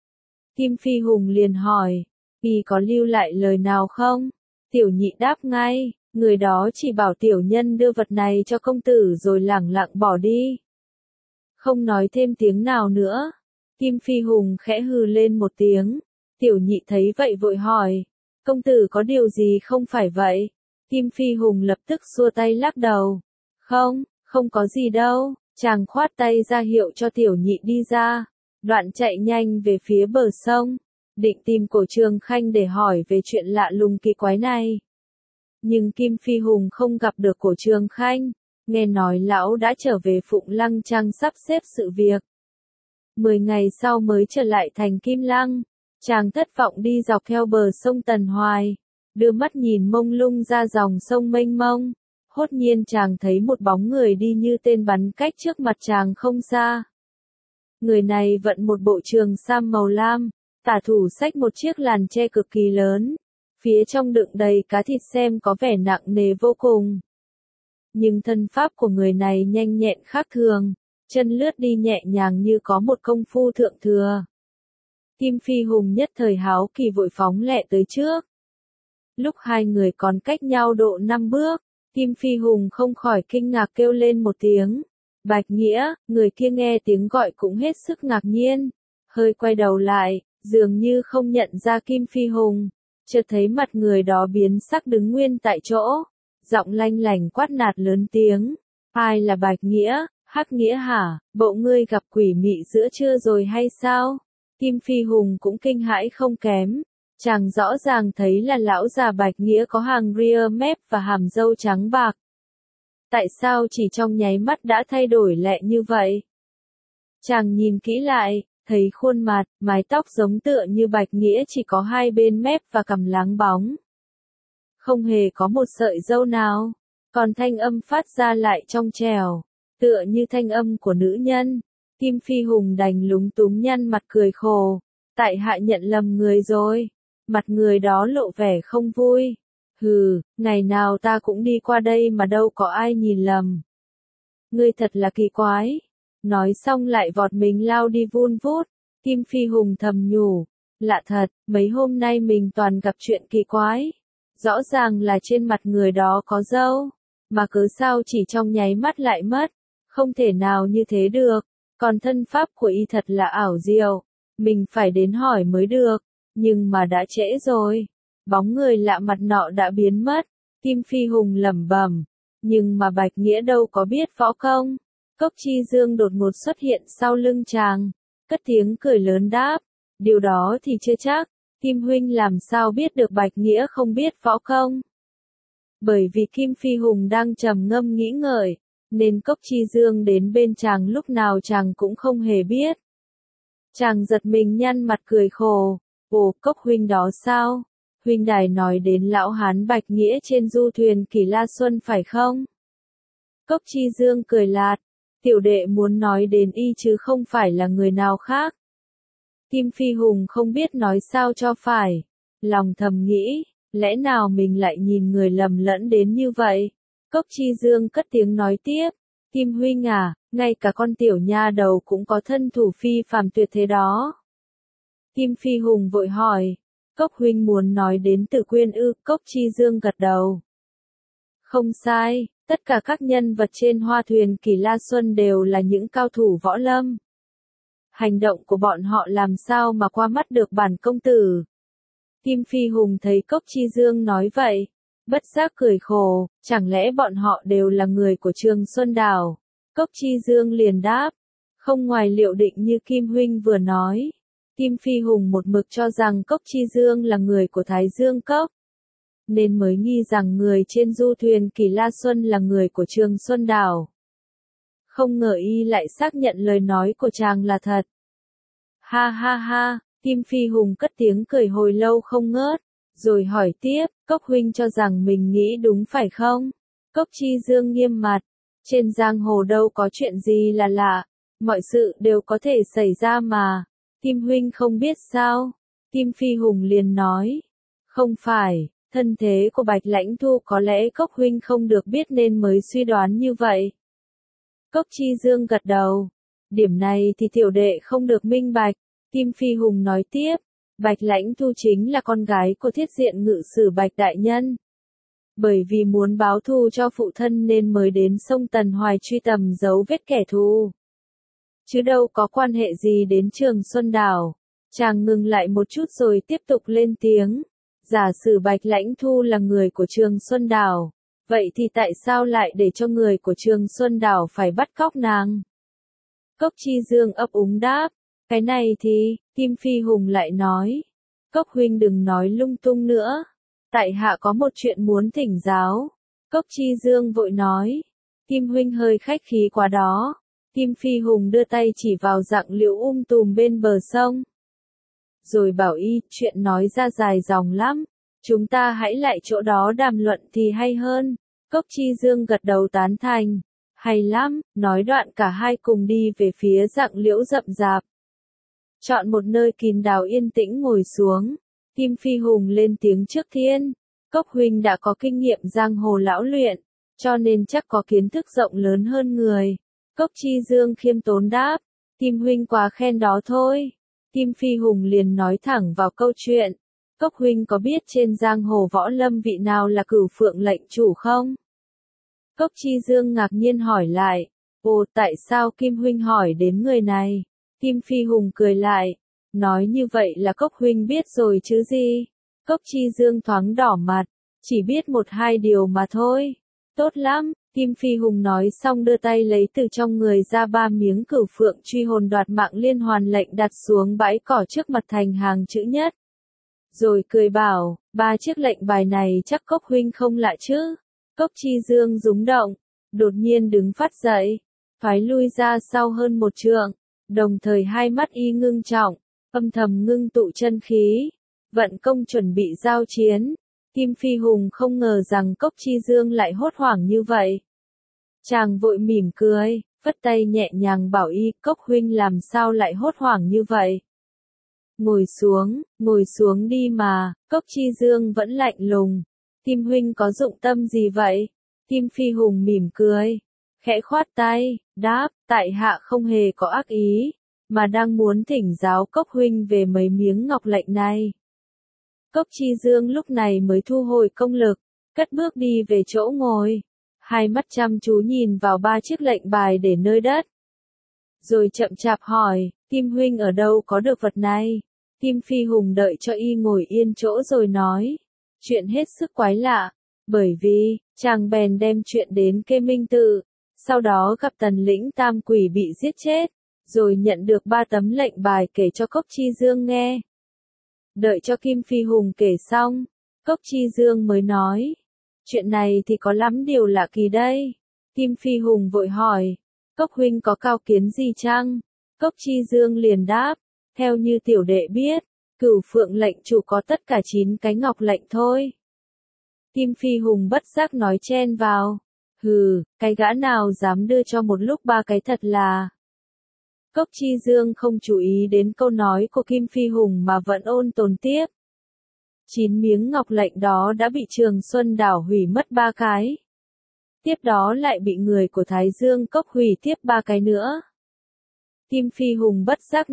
Kim Phi Hùng liền hỏi, y có lưu lại lời nào không? Tiểu nhị đáp ngay, người đó chỉ bảo tiểu nhân đưa vật này cho công tử rồi lẳng lặng bỏ đi. Không nói thêm tiếng nào nữa. Kim Phi Hùng khẽ hừ lên một tiếng. Tiểu nhị thấy vậy vội hỏi, công tử có điều gì không phải vậy? Kim Phi Hùng lập tức xua tay lắc đầu. Không có gì đâu. Chàng khoát tay ra hiệu cho tiểu nhị đi ra. Đoạn chạy nhanh về phía bờ sông, định tìm Cổ Trường Khanh để hỏi về chuyện lạ lùng kỳ quái này. Nhưng Kim Phi Hùng không gặp được Cổ Trường Khanh, nghe nói lão đã trở về Phụng Lăng Trang sắp xếp sự việc. 10 ngày sau mới trở lại thành Kim Lăng, chàng thất vọng đi dọc theo bờ sông Tần Hoài, đưa mắt nhìn mông lung ra dòng sông mênh mông. Hốt nhiên chàng thấy một bóng người đi như tên bắn cách trước mặt chàng không xa. Người này vận một bộ trường sam màu lam, tả thủ xách một chiếc làn tre cực kỳ lớn, phía trong đựng đầy cá thịt xem có vẻ nặng nề vô cùng. Nhưng thân pháp của người này nhanh nhẹn khác thường, chân lướt đi nhẹ nhàng như có một công phu thượng thừa. Kim Phi Hùng nhất thời háo kỳ vội phóng lẹ tới trước. Lúc hai người còn cách nhau độ 5 bước, Kim Phi Hùng không khỏi kinh ngạc kêu lên một tiếng. Bạch Nghĩa, người kia nghe tiếng gọi cũng hết sức ngạc nhiên, hơi quay đầu lại, dường như không nhận ra Kim Phi Hùng, chợt thấy mặt người đó biến sắc đứng nguyên tại chỗ, giọng lanh lảnh quát nạt lớn tiếng, ai là Bạch Nghĩa, Hắc Nghĩa hả, bộ ngươi gặp quỷ mị giữa trưa rồi hay sao? Kim Phi Hùng cũng kinh hãi không kém, Chàng rõ ràng thấy là lão già Bạch Nghĩa có hàng ria mép và hàm râu trắng bạc. Tại sao chỉ trong nháy mắt đã thay đổi lẹ như vậy? Chàng nhìn kỹ lại, thấy khuôn mặt, mái tóc giống tựa như Bạch Nghĩa chỉ có hai bên mép và cằm láng bóng. Không hề có một sợi râu nào, còn thanh âm phát ra lại trong trẻo, tựa như thanh âm của nữ nhân. Kim Phi Hùng đành lúng túng nhăn mặt cười khổ, tại hạ nhận lầm người rồi. Mặt người đó lộ vẻ không vui. Hừ, ngày nào ta cũng đi qua đây mà đâu có ai nhìn lầm. Ngươi thật là kỳ quái. Nói xong lại vọt mình lao đi vun vút. Kim Phi Hùng thầm nhủ. Lạ thật, mấy hôm nay mình toàn gặp chuyện kỳ quái. Rõ ràng là trên mặt người đó có râu, mà cớ sao chỉ trong nháy mắt lại mất. Không thể nào như thế được. Còn thân pháp của y thật là ảo diệu. Mình phải đến hỏi mới được. Nhưng mà đã trễ rồi. Bóng người lạ mặt nọ đã biến mất. Kim Phi Hùng lẩm bẩm. Nhưng mà Bạch Nghĩa đâu có biết võ công. Cốc Chi Dương đột ngột xuất hiện sau lưng chàng. Cất tiếng cười lớn đáp. Điều đó thì chưa chắc. Kim huynh làm sao biết được Bạch Nghĩa không biết võ công. Bởi vì Kim Phi Hùng đang trầm ngâm nghĩ ngợi, nên Cốc Chi Dương đến bên chàng lúc nào chàng cũng không hề biết. Chàng giật mình nhăn mặt cười khổ. Ồ, Cốc huynh đó sao? Huynh đài nói đến lão hán Bạch Nghĩa trên du thuyền Kỳ La Xuân phải không? Cốc Chi Dương cười lạt. Tiểu đệ muốn nói đến y chứ không phải là người nào khác. Kim Phi Hùng không biết nói sao cho phải. Lòng thầm nghĩ, lẽ nào mình lại nhìn người lầm lẫn đến như vậy? Cốc Chi Dương cất tiếng nói tiếp. Kim huynh à, ngay cả con tiểu nha đầu cũng có thân thủ phi phàm tuyệt thế đó. Kim Phi Hùng vội hỏi. Cốc huynh muốn nói đến Tử Quyên ư? Cốc Chi Dương gật đầu. Không sai, tất cả các nhân vật trên hoa thuyền Kỳ La Xuân đều là những cao thủ võ lâm. Hành động của bọn họ làm sao mà qua mắt được bản công tử? Kim Phi Hùng thấy Cốc Chi Dương nói vậy, bất giác cười khổ, chẳng lẽ bọn họ đều là người của Trường Xuân Đảo? Cốc Chi Dương liền đáp, không ngoài liệu định như Kim huynh vừa nói. Kim Phi Hùng một mực cho rằng Cốc Chi Dương là người của Thái Dương Cốc, nên mới nghi rằng người trên du thuyền Kỳ La Xuân là người của Trường Xuân Đảo. Không ngờ y lại xác nhận lời nói của chàng là thật. Ha ha ha, Kim Phi Hùng cất tiếng cười hồi lâu không ngớt, rồi hỏi tiếp, Cốc huynh cho rằng mình nghĩ đúng phải không? Cốc Chi Dương nghiêm mặt, trên giang hồ đâu có chuyện gì là lạ, mọi sự đều có thể xảy ra mà. Kim huynh không biết sao? Kim Phi Hùng liền nói, không phải, thân thế của Bạch Lãnh Thu có lẽ Cốc huynh không được biết nên mới suy đoán như vậy. Cốc Chi Dương gật đầu, điểm này thì tiểu đệ không được minh bạch. Kim Phi Hùng nói tiếp, Bạch Lãnh Thu chính là con gái của Thiết Diện Ngự sử Bạch Đại Nhân. Bởi vì muốn báo thù cho phụ thân nên mới đến sông Tần Hoài truy tầm dấu vết kẻ thù. Chứ đâu có quan hệ gì đến Trường Xuân Đảo. Chàng ngừng lại một chút rồi tiếp tục lên tiếng. Giả sử Bạch Lãnh Thu là người của Trường Xuân Đảo. Vậy thì tại sao lại để cho người của Trường Xuân Đảo phải bắt cóc nàng? Cốc Chi Dương ấp úng đáp. Cái này thì, Kim Phi Hùng lại nói. Cốc huynh đừng nói lung tung nữa. Tại hạ có một chuyện muốn thỉnh giáo. Cốc Chi Dương vội nói. Kim huynh hơi khách khí quá đó. Kim Phi Hùng đưa tay chỉ vào rặng liễu tùm bên bờ sông. Rồi bảo y, chuyện nói ra dài dòng lắm. Chúng ta hãy lại chỗ đó đàm luận thì hay hơn. Cốc Chi Dương gật đầu tán thành. Hay lắm, nói đoạn cả hai cùng đi về phía rặng liễu rậm rạp. Chọn một nơi kín đáo yên tĩnh ngồi xuống. Kim Phi Hùng lên tiếng trước tiên. Cốc huynh đã có kinh nghiệm giang hồ lão luyện, cho nên chắc có kiến thức rộng lớn hơn người. Cốc Chi Dương khiêm tốn đáp. Kim huynh quá khen đó thôi. Kim Phi Hùng liền nói thẳng vào câu chuyện. Cốc huynh có biết trên giang hồ võ lâm vị nào là Cửu Phượng lệnh chủ không? Cốc Chi Dương ngạc nhiên hỏi lại. Ồ, tại sao Kim huynh hỏi đến người này? Kim Phi Hùng cười lại. Nói như vậy là Cốc huynh biết rồi chứ gì? Cốc Chi Dương thoáng đỏ mặt. Chỉ biết một hai điều mà thôi. Tốt lắm. Kim Phi Hùng nói xong đưa tay lấy từ trong người ra 3 miếng Cửu Phượng truy hồn đoạt mạng liên hoàn lệnh đặt xuống bãi cỏ trước mặt thành hàng chữ nhất. Rồi cười bảo, 3 chiếc lệnh bài này chắc Cốc huynh không lạ chứ. Cốc Chi Dương rúng động, đột nhiên đứng phát dậy, phái lui ra sau hơn 1 trượng, đồng thời hai mắt y ngưng trọng, âm thầm ngưng tụ chân khí, vận công chuẩn bị giao chiến. Kim Phi Hùng không ngờ rằng Cốc Chi Dương lại hốt hoảng như vậy. Chàng vội mỉm cười, phất tay nhẹ nhàng bảo y, Cốc huynh làm sao lại hốt hoảng như vậy? Ngồi xuống đi mà. Cốc Chi Dương vẫn lạnh lùng. Kim huynh có dụng tâm gì vậy? Kim Phi Hùng mỉm cười, khẽ khoát tay, đáp, tại hạ không hề có ác ý, mà đang muốn thỉnh giáo Cốc huynh về mấy miếng ngọc lệnh này. Cốc Chi Dương lúc này mới thu hồi công lực, cất bước đi về chỗ ngồi, hai mắt chăm chú nhìn vào 3 chiếc lệnh bài để nơi đất. Rồi chậm chạp hỏi, Kim huynh ở đâu có được vật này? Kim Phi Hùng đợi cho y ngồi yên chỗ rồi nói, chuyện hết sức quái lạ, bởi vì, chàng bèn đem chuyện đến Kê Minh Tự, sau đó gặp Tần Lĩnh Tam Quỷ bị giết chết, rồi nhận được 3 tấm lệnh bài kể cho Cốc Chi Dương nghe. Đợi cho Kim Phi Hùng kể xong, Cốc Chi Dương mới nói, chuyện này thì có lắm điều lạ kỳ đây. Kim Phi Hùng vội hỏi, Cốc huynh có cao kiến gì chăng? Cốc Chi Dương liền đáp, theo như tiểu đệ biết, Cửu Phượng lệnh chủ có tất cả 9 cái ngọc lệnh thôi. Kim Phi Hùng bất giác nói chen vào, hừ, cái gã nào dám đưa cho một lúc 3 cái thật là. Cốc Chi Dương không chú ý đến câu nói của Kim Phi Hùng mà vẫn ôn tồn tiếp. 9 miếng ngọc lệnh đó đã bị Trường Xuân Đảo hủy mất 3 cái. Tiếp đó lại bị người của Thái Dương Cốc hủy tiếp 3 cái nữa. Kim Phi Hùng bất giác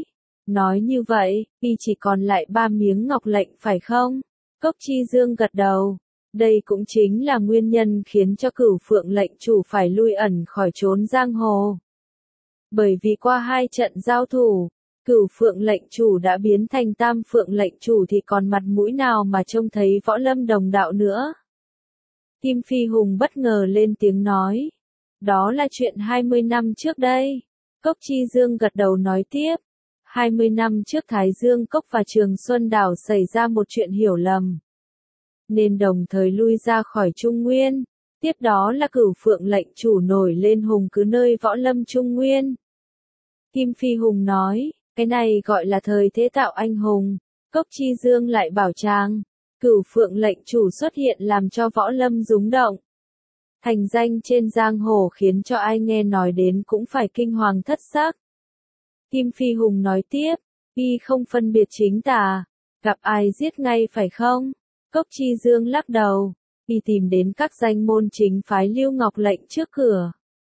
nói như vậy, y chỉ còn lại 3 miếng ngọc lệnh phải không? Cốc Chi Dương gật đầu. Đây cũng chính là nguyên nhân khiến cho Cửu Phượng lệnh chủ phải lui ẩn khỏi trốn giang hồ. Bởi vì qua 2 trận giao thủ, Cửu Phượng lệnh chủ đã biến thành Tam Phượng lệnh chủ thì còn mặt mũi nào mà trông thấy võ lâm đồng đạo nữa. Kim Phi Hùng bất ngờ lên tiếng nói. Đó là chuyện 20 năm trước đây. Cốc Chi Dương gật đầu nói tiếp. 20 năm trước Thái Dương Cốc và Trường Xuân Đảo xảy ra một chuyện hiểu lầm, nên đồng thời lui ra khỏi Trung Nguyên. Tiếp đó là Cửu Phượng lệnh chủ nổi lên hùng cứ nơi võ lâm Trung Nguyên. Kim Phi Hùng nói, cái này gọi là thời thế tạo anh hùng. Cốc Chi Dương lại bảo chàng, Cửu Phượng lệnh chủ xuất hiện làm cho võ lâm rúng động. Thành danh trên giang hồ khiến cho ai nghe nói đến cũng phải kinh hoàng thất sắc. Kim Phi Hùng nói tiếp, y không phân biệt chính tà, gặp ai giết ngay phải không? Cốc Chi Dương lắc đầu, y tìm đến các danh môn chính phái lưu ngọc lệnh trước cửa.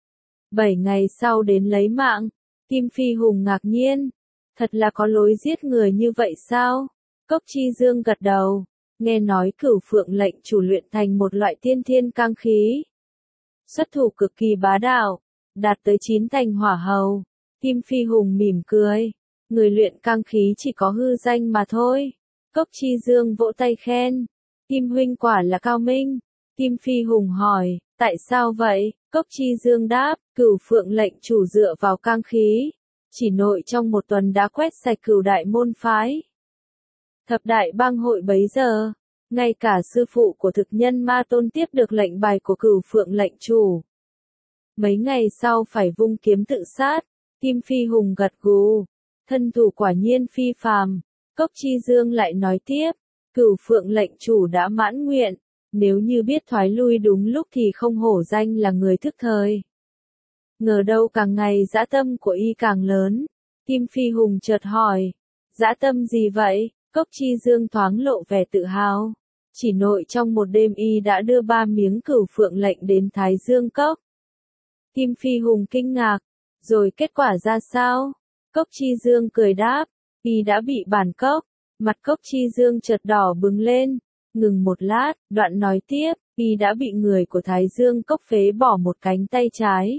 7 ngày sau đến lấy mạng. Kim Phi Hùng ngạc nhiên, thật là có lối giết người như vậy sao? Cốc Chi Dương gật đầu, nghe nói Cửu Phượng lệnh chủ luyện thành một loại tiên thiên cang khí. Xuất thủ cực kỳ bá đạo, đạt tới 9 thành hỏa hầu. Kim Phi Hùng mỉm cười, người luyện cang khí chỉ có hư danh mà thôi. Cốc Chi Dương vỗ tay khen, Kim huynh quả là cao minh. Kim Phi Hùng hỏi, tại sao vậy? Cốc Chi Dương đáp, Cửu Phượng lệnh chủ dựa vào cang khí, chỉ nội trong 1 tuần đã quét sạch Cửu đại môn phái. Thập đại bang hội bấy giờ, ngay cả sư phụ của thực nhân Ma Tôn tiếp được lệnh bài của Cửu Phượng lệnh chủ. Mấy ngày sau phải vung kiếm tự sát. Kim Phi Hùng gật gù, thân thủ quả nhiên phi phàm. Cốc Chi Dương lại nói tiếp, Cửu Phượng lệnh chủ đã mãn nguyện, nếu như biết thoái lui đúng lúc thì không hổ danh là người thức thời. Ngờ đâu càng ngày dã tâm của y càng lớn. Kim Phi Hùng chợt hỏi, dã tâm gì vậy? Cốc Chi Dương thoáng lộ vẻ tự hào. Chỉ nội trong 1 đêm y đã đưa 3 miếng Cửu Phượng lệnh đến Thái Dương Cốc. Kim Phi Hùng kinh ngạc, rồi kết quả ra sao? Cốc Chi Dương cười đáp, y đã bị bản cốc. Mặt Cốc Chi Dương chợt đỏ bừng lên, ngừng một lát, đoạn nói tiếp, y đã bị người của Thái Dương Cốc phế bỏ 1 cánh tay trái.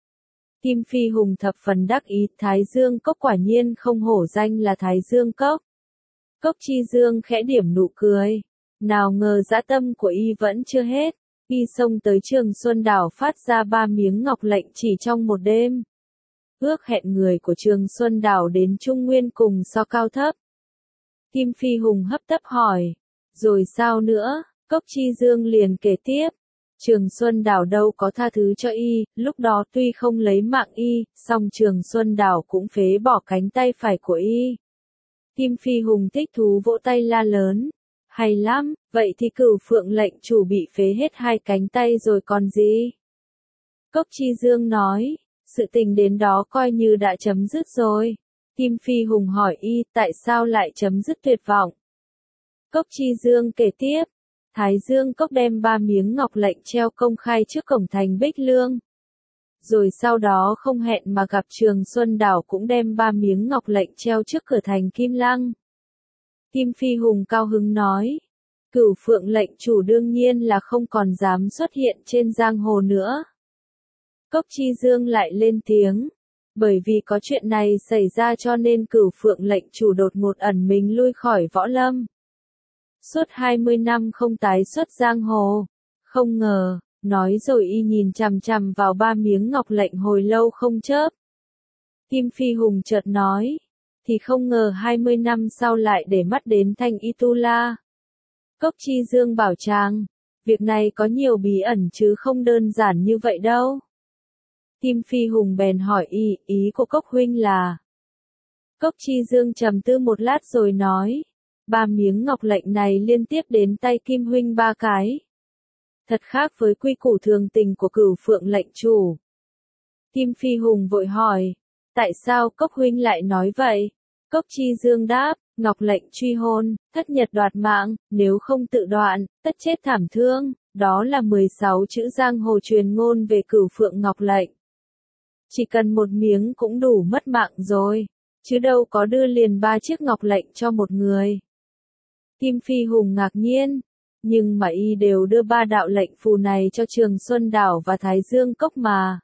Kim Phi Hùng thập phần đắc ý, Thái Dương Cốc quả nhiên không hổ danh là Thái Dương Cốc. Cốc Chi Dương khẽ điểm nụ cười, nào ngờ dã tâm của y vẫn chưa hết, y xông tới Trường Xuân Đảo phát ra 3 miếng ngọc lệnh chỉ trong 1 đêm. Ước hẹn người của Trường Xuân Đảo đến Trung Nguyên cùng so cao thấp. Kim Phi Hùng hấp tấp hỏi. Rồi sao nữa? Cốc Chi Dương liền kể tiếp. Trường Xuân Đảo đâu có tha thứ cho y, lúc đó tuy không lấy mạng y, song Trường Xuân Đảo cũng phế bỏ cánh tay phải của y. Kim Phi Hùng thích thú vỗ tay la lớn. Hay lắm, vậy thì Cửu Phượng lệnh chủ bị phế hết hai cánh tay rồi còn gì? Cốc Chi Dương nói, sự tình đến đó coi như đã chấm dứt rồi. Kim Phi Hùng hỏi y tại sao lại chấm dứt tuyệt vọng. Cốc Chi Dương kể tiếp, Thái Dương Cốc đem 3 miếng ngọc lệnh treo công khai trước cổng thành Bích Lương. Rồi sau đó không hẹn mà gặp Trường Xuân Đảo cũng đem 3 miếng ngọc lệnh treo trước cửa thành Kim Lăng. Kim Phi Hùng cao hứng nói, Cửu Phượng lệnh chủ đương nhiên là không còn dám xuất hiện trên giang hồ nữa. Cốc Chi Dương lại lên tiếng, bởi vì có chuyện này xảy ra cho nên Cửu Phượng lệnh chủ đột ngột ẩn mình lui khỏi võ lâm. Suốt 20 năm không tái xuất giang hồ, không ngờ, nói rồi y nhìn chằm chằm vào 3 miếng ngọc lệnh hồi lâu không chớp. Kim Phi Hùng chợt nói, thì không ngờ 20 năm sau lại để mắt đến Thanh Y Tu La. Cốc Chi Dương bảo chàng, việc này có nhiều bí ẩn chứ không đơn giản như vậy đâu. Kim Phi Hùng bèn hỏi ý của Cốc huynh là. Cốc Chi Dương trầm tư một lát rồi nói, 3 miếng ngọc lệnh này liên tiếp đến tay Kim huynh 3 cái. Thật khác với quy củ thường tình của Cửu Phượng lệnh chủ. Kim Phi Hùng vội hỏi, tại sao Cốc huynh lại nói vậy? Cốc Chi Dương đáp, ngọc lệnh truy hôn, thất nhật đoạt mạng, nếu không tự đoạn, tất chết thảm thương, đó là 16 chữ giang hồ truyền ngôn về Cửu Phượng ngọc lệnh. Chỉ cần một miếng cũng đủ mất mạng rồi, chứ đâu có đưa liền 3 chiếc ngọc lệnh cho một người. Kim Phi Hùng ngạc nhiên, nhưng mà y đều đưa 3 đạo lệnh phù này cho Trường Xuân Đảo và Thái Dương Cốc mà.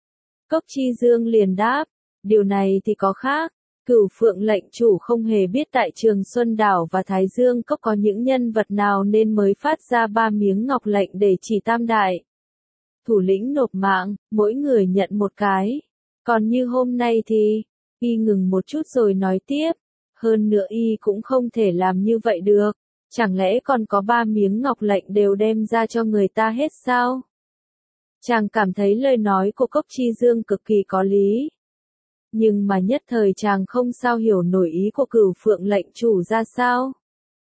Cốc Chi Dương liền đáp, điều này thì có khác, Cửu Phượng lệnh chủ không hề biết tại Trường Xuân Đảo và Thái Dương Cốc có những nhân vật nào nên mới phát ra 3 miếng ngọc lệnh để chỉ tam đại. Thủ lĩnh nộp mạng, mỗi người nhận một cái. Còn như hôm nay thì, y ngừng một chút rồi nói tiếp, hơn nữa y cũng không thể làm như vậy được, chẳng lẽ còn có 3 miếng ngọc lệnh đều đem ra cho người ta hết sao? Chàng cảm thấy lời nói của Cốc Chi Dương cực kỳ có lý. Nhưng mà nhất thời chàng không sao hiểu nổi ý của Cửu Phượng lệnh chủ ra sao.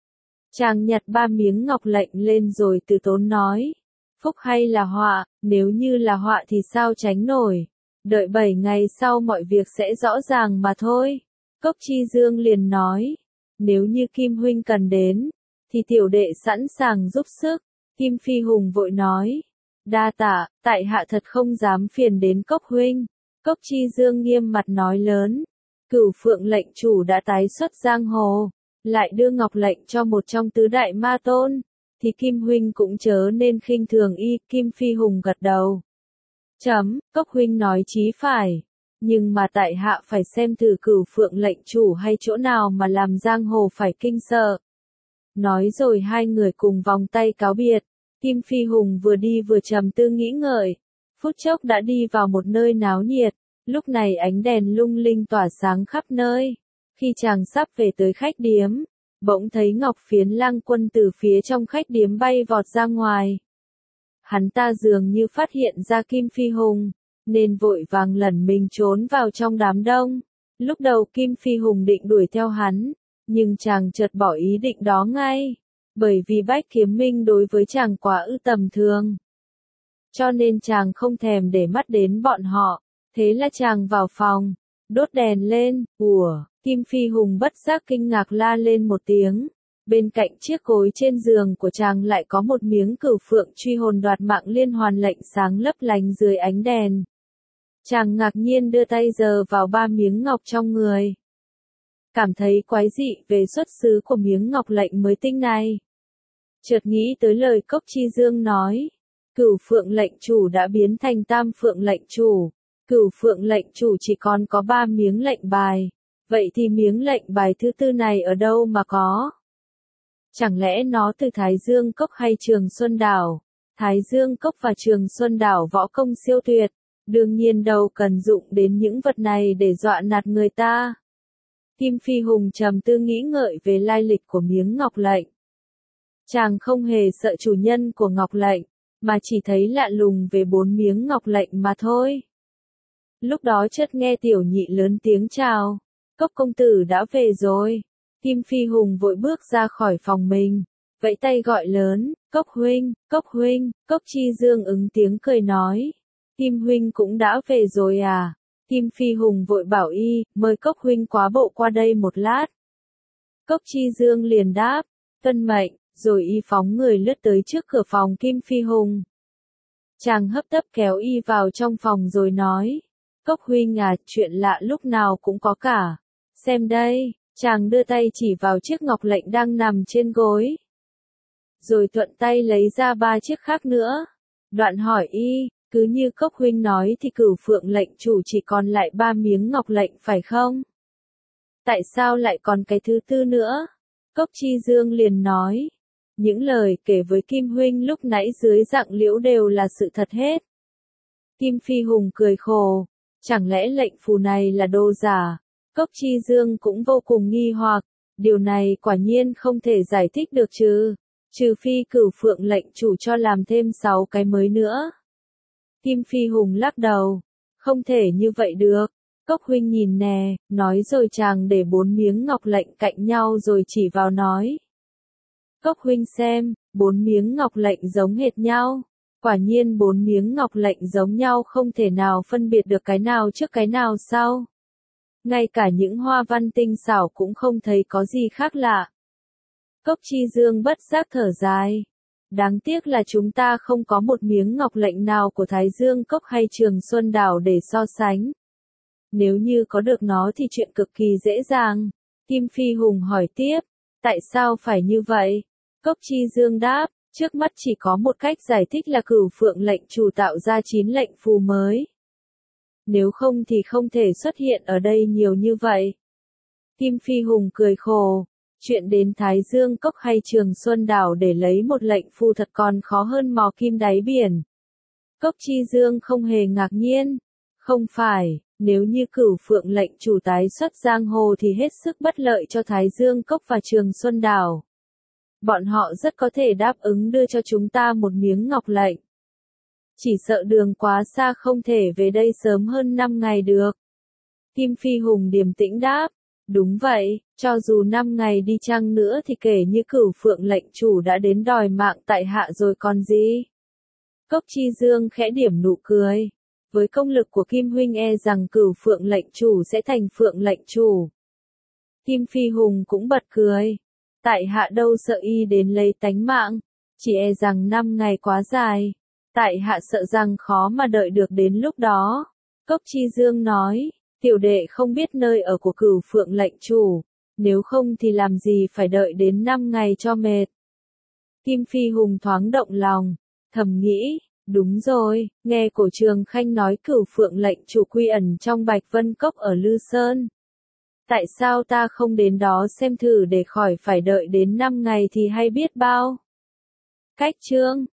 Chàng nhặt 3 miếng ngọc lệnh lên rồi từ tốn nói, phúc hay là họa, nếu như là họa thì sao tránh nổi, đợi 7 ngày sau mọi việc sẽ rõ ràng mà thôi. Cốc Chi Dương liền nói, nếu như Kim huynh cần đến, thì tiểu đệ sẵn sàng giúp sức. Kim Phi Hùng vội nói, đa tạ, tại hạ thật không dám phiền đến Cốc huynh. Cốc Chi Dương nghiêm mặt nói lớn, Cửu Phượng lệnh chủ đã tái xuất giang hồ, lại đưa ngọc lệnh cho một trong tứ đại ma tôn, thì Kim huynh cũng chớ nên khinh thường y. Kim Phi Hùng gật đầu. Cốc huynh nói chí phải, nhưng mà tại hạ phải xem thử Cửu Phượng lệnh chủ hay chỗ nào mà làm giang hồ phải kinh sợ. Nói rồi hai người cùng vòng tay cáo biệt. Kim Phi Hùng vừa đi vừa trầm tư nghĩ ngợi, phút chốc đã đi vào một nơi náo nhiệt, lúc này ánh đèn lung linh tỏa sáng khắp nơi. Khi chàng sắp về tới khách điếm, bỗng thấy Ngọc Phiến Lang Quân từ phía trong khách điếm bay vọt ra ngoài. Hắn ta dường như phát hiện ra Kim Phi Hùng, nên vội vàng lẩn mình trốn vào trong đám đông. Lúc đầu Kim Phi Hùng định đuổi theo hắn, nhưng chàng chợt bỏ ý định đó ngay, bởi vì Bách Kiếm Minh đối với chàng quá ư tầm thường. Cho nên chàng không thèm để mắt đến bọn họ, thế là chàng vào phòng, đốt đèn lên, Kim Phi Hùng bất giác kinh ngạc la lên một tiếng. Bên cạnh chiếc gối trên giường của chàng lại có một miếng Cửu Phượng truy hồn đoạt mạng liên hoàn lệnh sáng lấp lánh dưới ánh đèn. Chàng ngạc nhiên đưa tay giơ vào 3 miếng ngọc trong người. Cảm thấy quái dị về xuất xứ của miếng ngọc lệnh mới tinh này. Chợt nghĩ tới lời Cốc Chi Dương nói, Cửu Phượng lệnh chủ đã biến thành Tam Phượng lệnh chủ. Cửu Phượng lệnh chủ chỉ còn có 3 miếng lệnh bài. Vậy thì miếng lệnh bài thứ tư này ở đâu mà có? Chẳng lẽ nó từ Thái Dương Cốc hay Trường Xuân Đảo? Thái Dương Cốc và Trường Xuân Đảo võ công siêu tuyệt, đương nhiên đâu cần dụng đến những vật này để dọa nạt người ta. Kim Phi Hùng trầm tư nghĩ ngợi về lai lịch của miếng ngọc lệnh. Chàng không hề sợ chủ nhân của ngọc lệnh, mà chỉ thấy lạ lùng về 4 miếng ngọc lệnh mà thôi. Lúc đó chợt nghe Tiểu Nhị lớn tiếng chào, Cốc công tử đã về rồi. Kim Phi Hùng vội bước ra khỏi phòng mình, vẫy tay gọi lớn, Cốc huynh, Cốc Chi Dương ứng tiếng cười nói, Kim huynh cũng đã về rồi à? Kim Phi Hùng vội bảo y, mời Cốc huynh quá bộ qua đây một lát. Cốc Chi Dương liền đáp, tuân mệnh, rồi y phóng người lướt tới trước cửa phòng Kim Phi Hùng. Chàng hấp tấp kéo y vào trong phòng rồi nói, Cốc huynh à, chuyện lạ lúc nào cũng có cả. Xem đây, chàng đưa tay chỉ vào chiếc ngọc lệnh đang nằm trên gối. Rồi thuận tay lấy ra 3 chiếc khác nữa. Đoạn hỏi y, cứ như Cốc huynh nói thì Cửu Phượng lệnh chủ chỉ còn lại 3 miếng ngọc lệnh phải không? Tại sao lại còn cái thứ tư nữa? Cốc Chi Dương liền nói, những lời kể với Kim huynh lúc nãy dưới dạng liễu đều là sự thật hết. Kim Phi Hùng cười khổ, chẳng lẽ lệnh phù này là đồ giả? Cốc Chi Dương cũng vô cùng nghi hoặc, điều này quả nhiên không thể giải thích được trừ phi Cửu Phượng lệnh chủ cho làm thêm 6 cái mới nữa. Kim Phi Hùng lắc đầu, không thể như vậy được. Cốc huynh nhìn nè, nói rồi chàng để 4 miếng ngọc lệnh cạnh nhau rồi chỉ vào nói. Cốc huynh xem, 4 miếng ngọc lệnh giống hệt nhau. Quả nhiên 4 miếng ngọc lệnh giống nhau không thể nào phân biệt được cái nào trước cái nào sau. Ngay cả những hoa văn tinh xảo cũng không thấy có gì khác lạ. Cốc Chi Dương bất giác thở dài. Đáng tiếc là chúng ta không có một miếng ngọc lệnh nào của Thái Dương Cốc hay Trường Xuân Đảo để so sánh. Nếu như có được nó thì chuyện cực kỳ dễ dàng. Kim Phi Hùng hỏi tiếp, tại sao phải như vậy? Cốc Chi Dương đáp, trước mắt chỉ có một cách giải thích là Cửu Phượng lệnh chủ tạo ra 9 lệnh phù mới. Nếu không thì không thể xuất hiện ở đây nhiều như vậy. Kim Phi Hùng cười khổ, chuyện đến Thái Dương Cốc hay Trường Xuân Đảo để lấy một lệnh phù thật còn khó hơn mò kim đáy biển. Cốc Chi Dương không hề ngạc nhiên, không phải, nếu như Cửu Phượng lệnh chủ tái xuất giang hồ thì hết sức bất lợi cho Thái Dương Cốc và Trường Xuân Đảo. Bọn họ rất có thể đáp ứng đưa cho chúng ta một miếng ngọc lệnh. Chỉ sợ đường quá xa không thể về đây sớm hơn 5 ngày được. Kim Phi Hùng điềm tĩnh đáp, đúng vậy, cho dù 5 ngày đi chăng nữa thì kể như Cửu Phượng lệnh chủ đã đến đòi mạng tại hạ rồi còn gì. Cốc Chi Dương khẽ điểm nụ cười. Với công lực của Kim huynh e rằng Cửu Phượng lệnh chủ sẽ thành Phượng lệnh chủ. Kim Phi Hùng cũng bật cười. Tại hạ đâu sợ y đến lấy tánh mạng, chỉ e rằng 5 ngày quá dài. Tại hạ sợ rằng khó mà đợi được đến lúc đó. Cốc Chi Dương nói, tiểu đệ không biết nơi ở của Cửu Phượng lệnh chủ, nếu không thì làm gì phải đợi đến 5 ngày cho mệt. Kim Phi Hùng thoáng động lòng, thầm nghĩ, đúng rồi, nghe Cổ Trường Khanh nói Cửu Phượng lệnh chủ quy ẩn trong Bạch Vân Cốc ở Lư Sơn. Tại sao ta không đến đó xem thử để khỏi phải đợi đến 5 ngày thì hay biết bao. Cách chương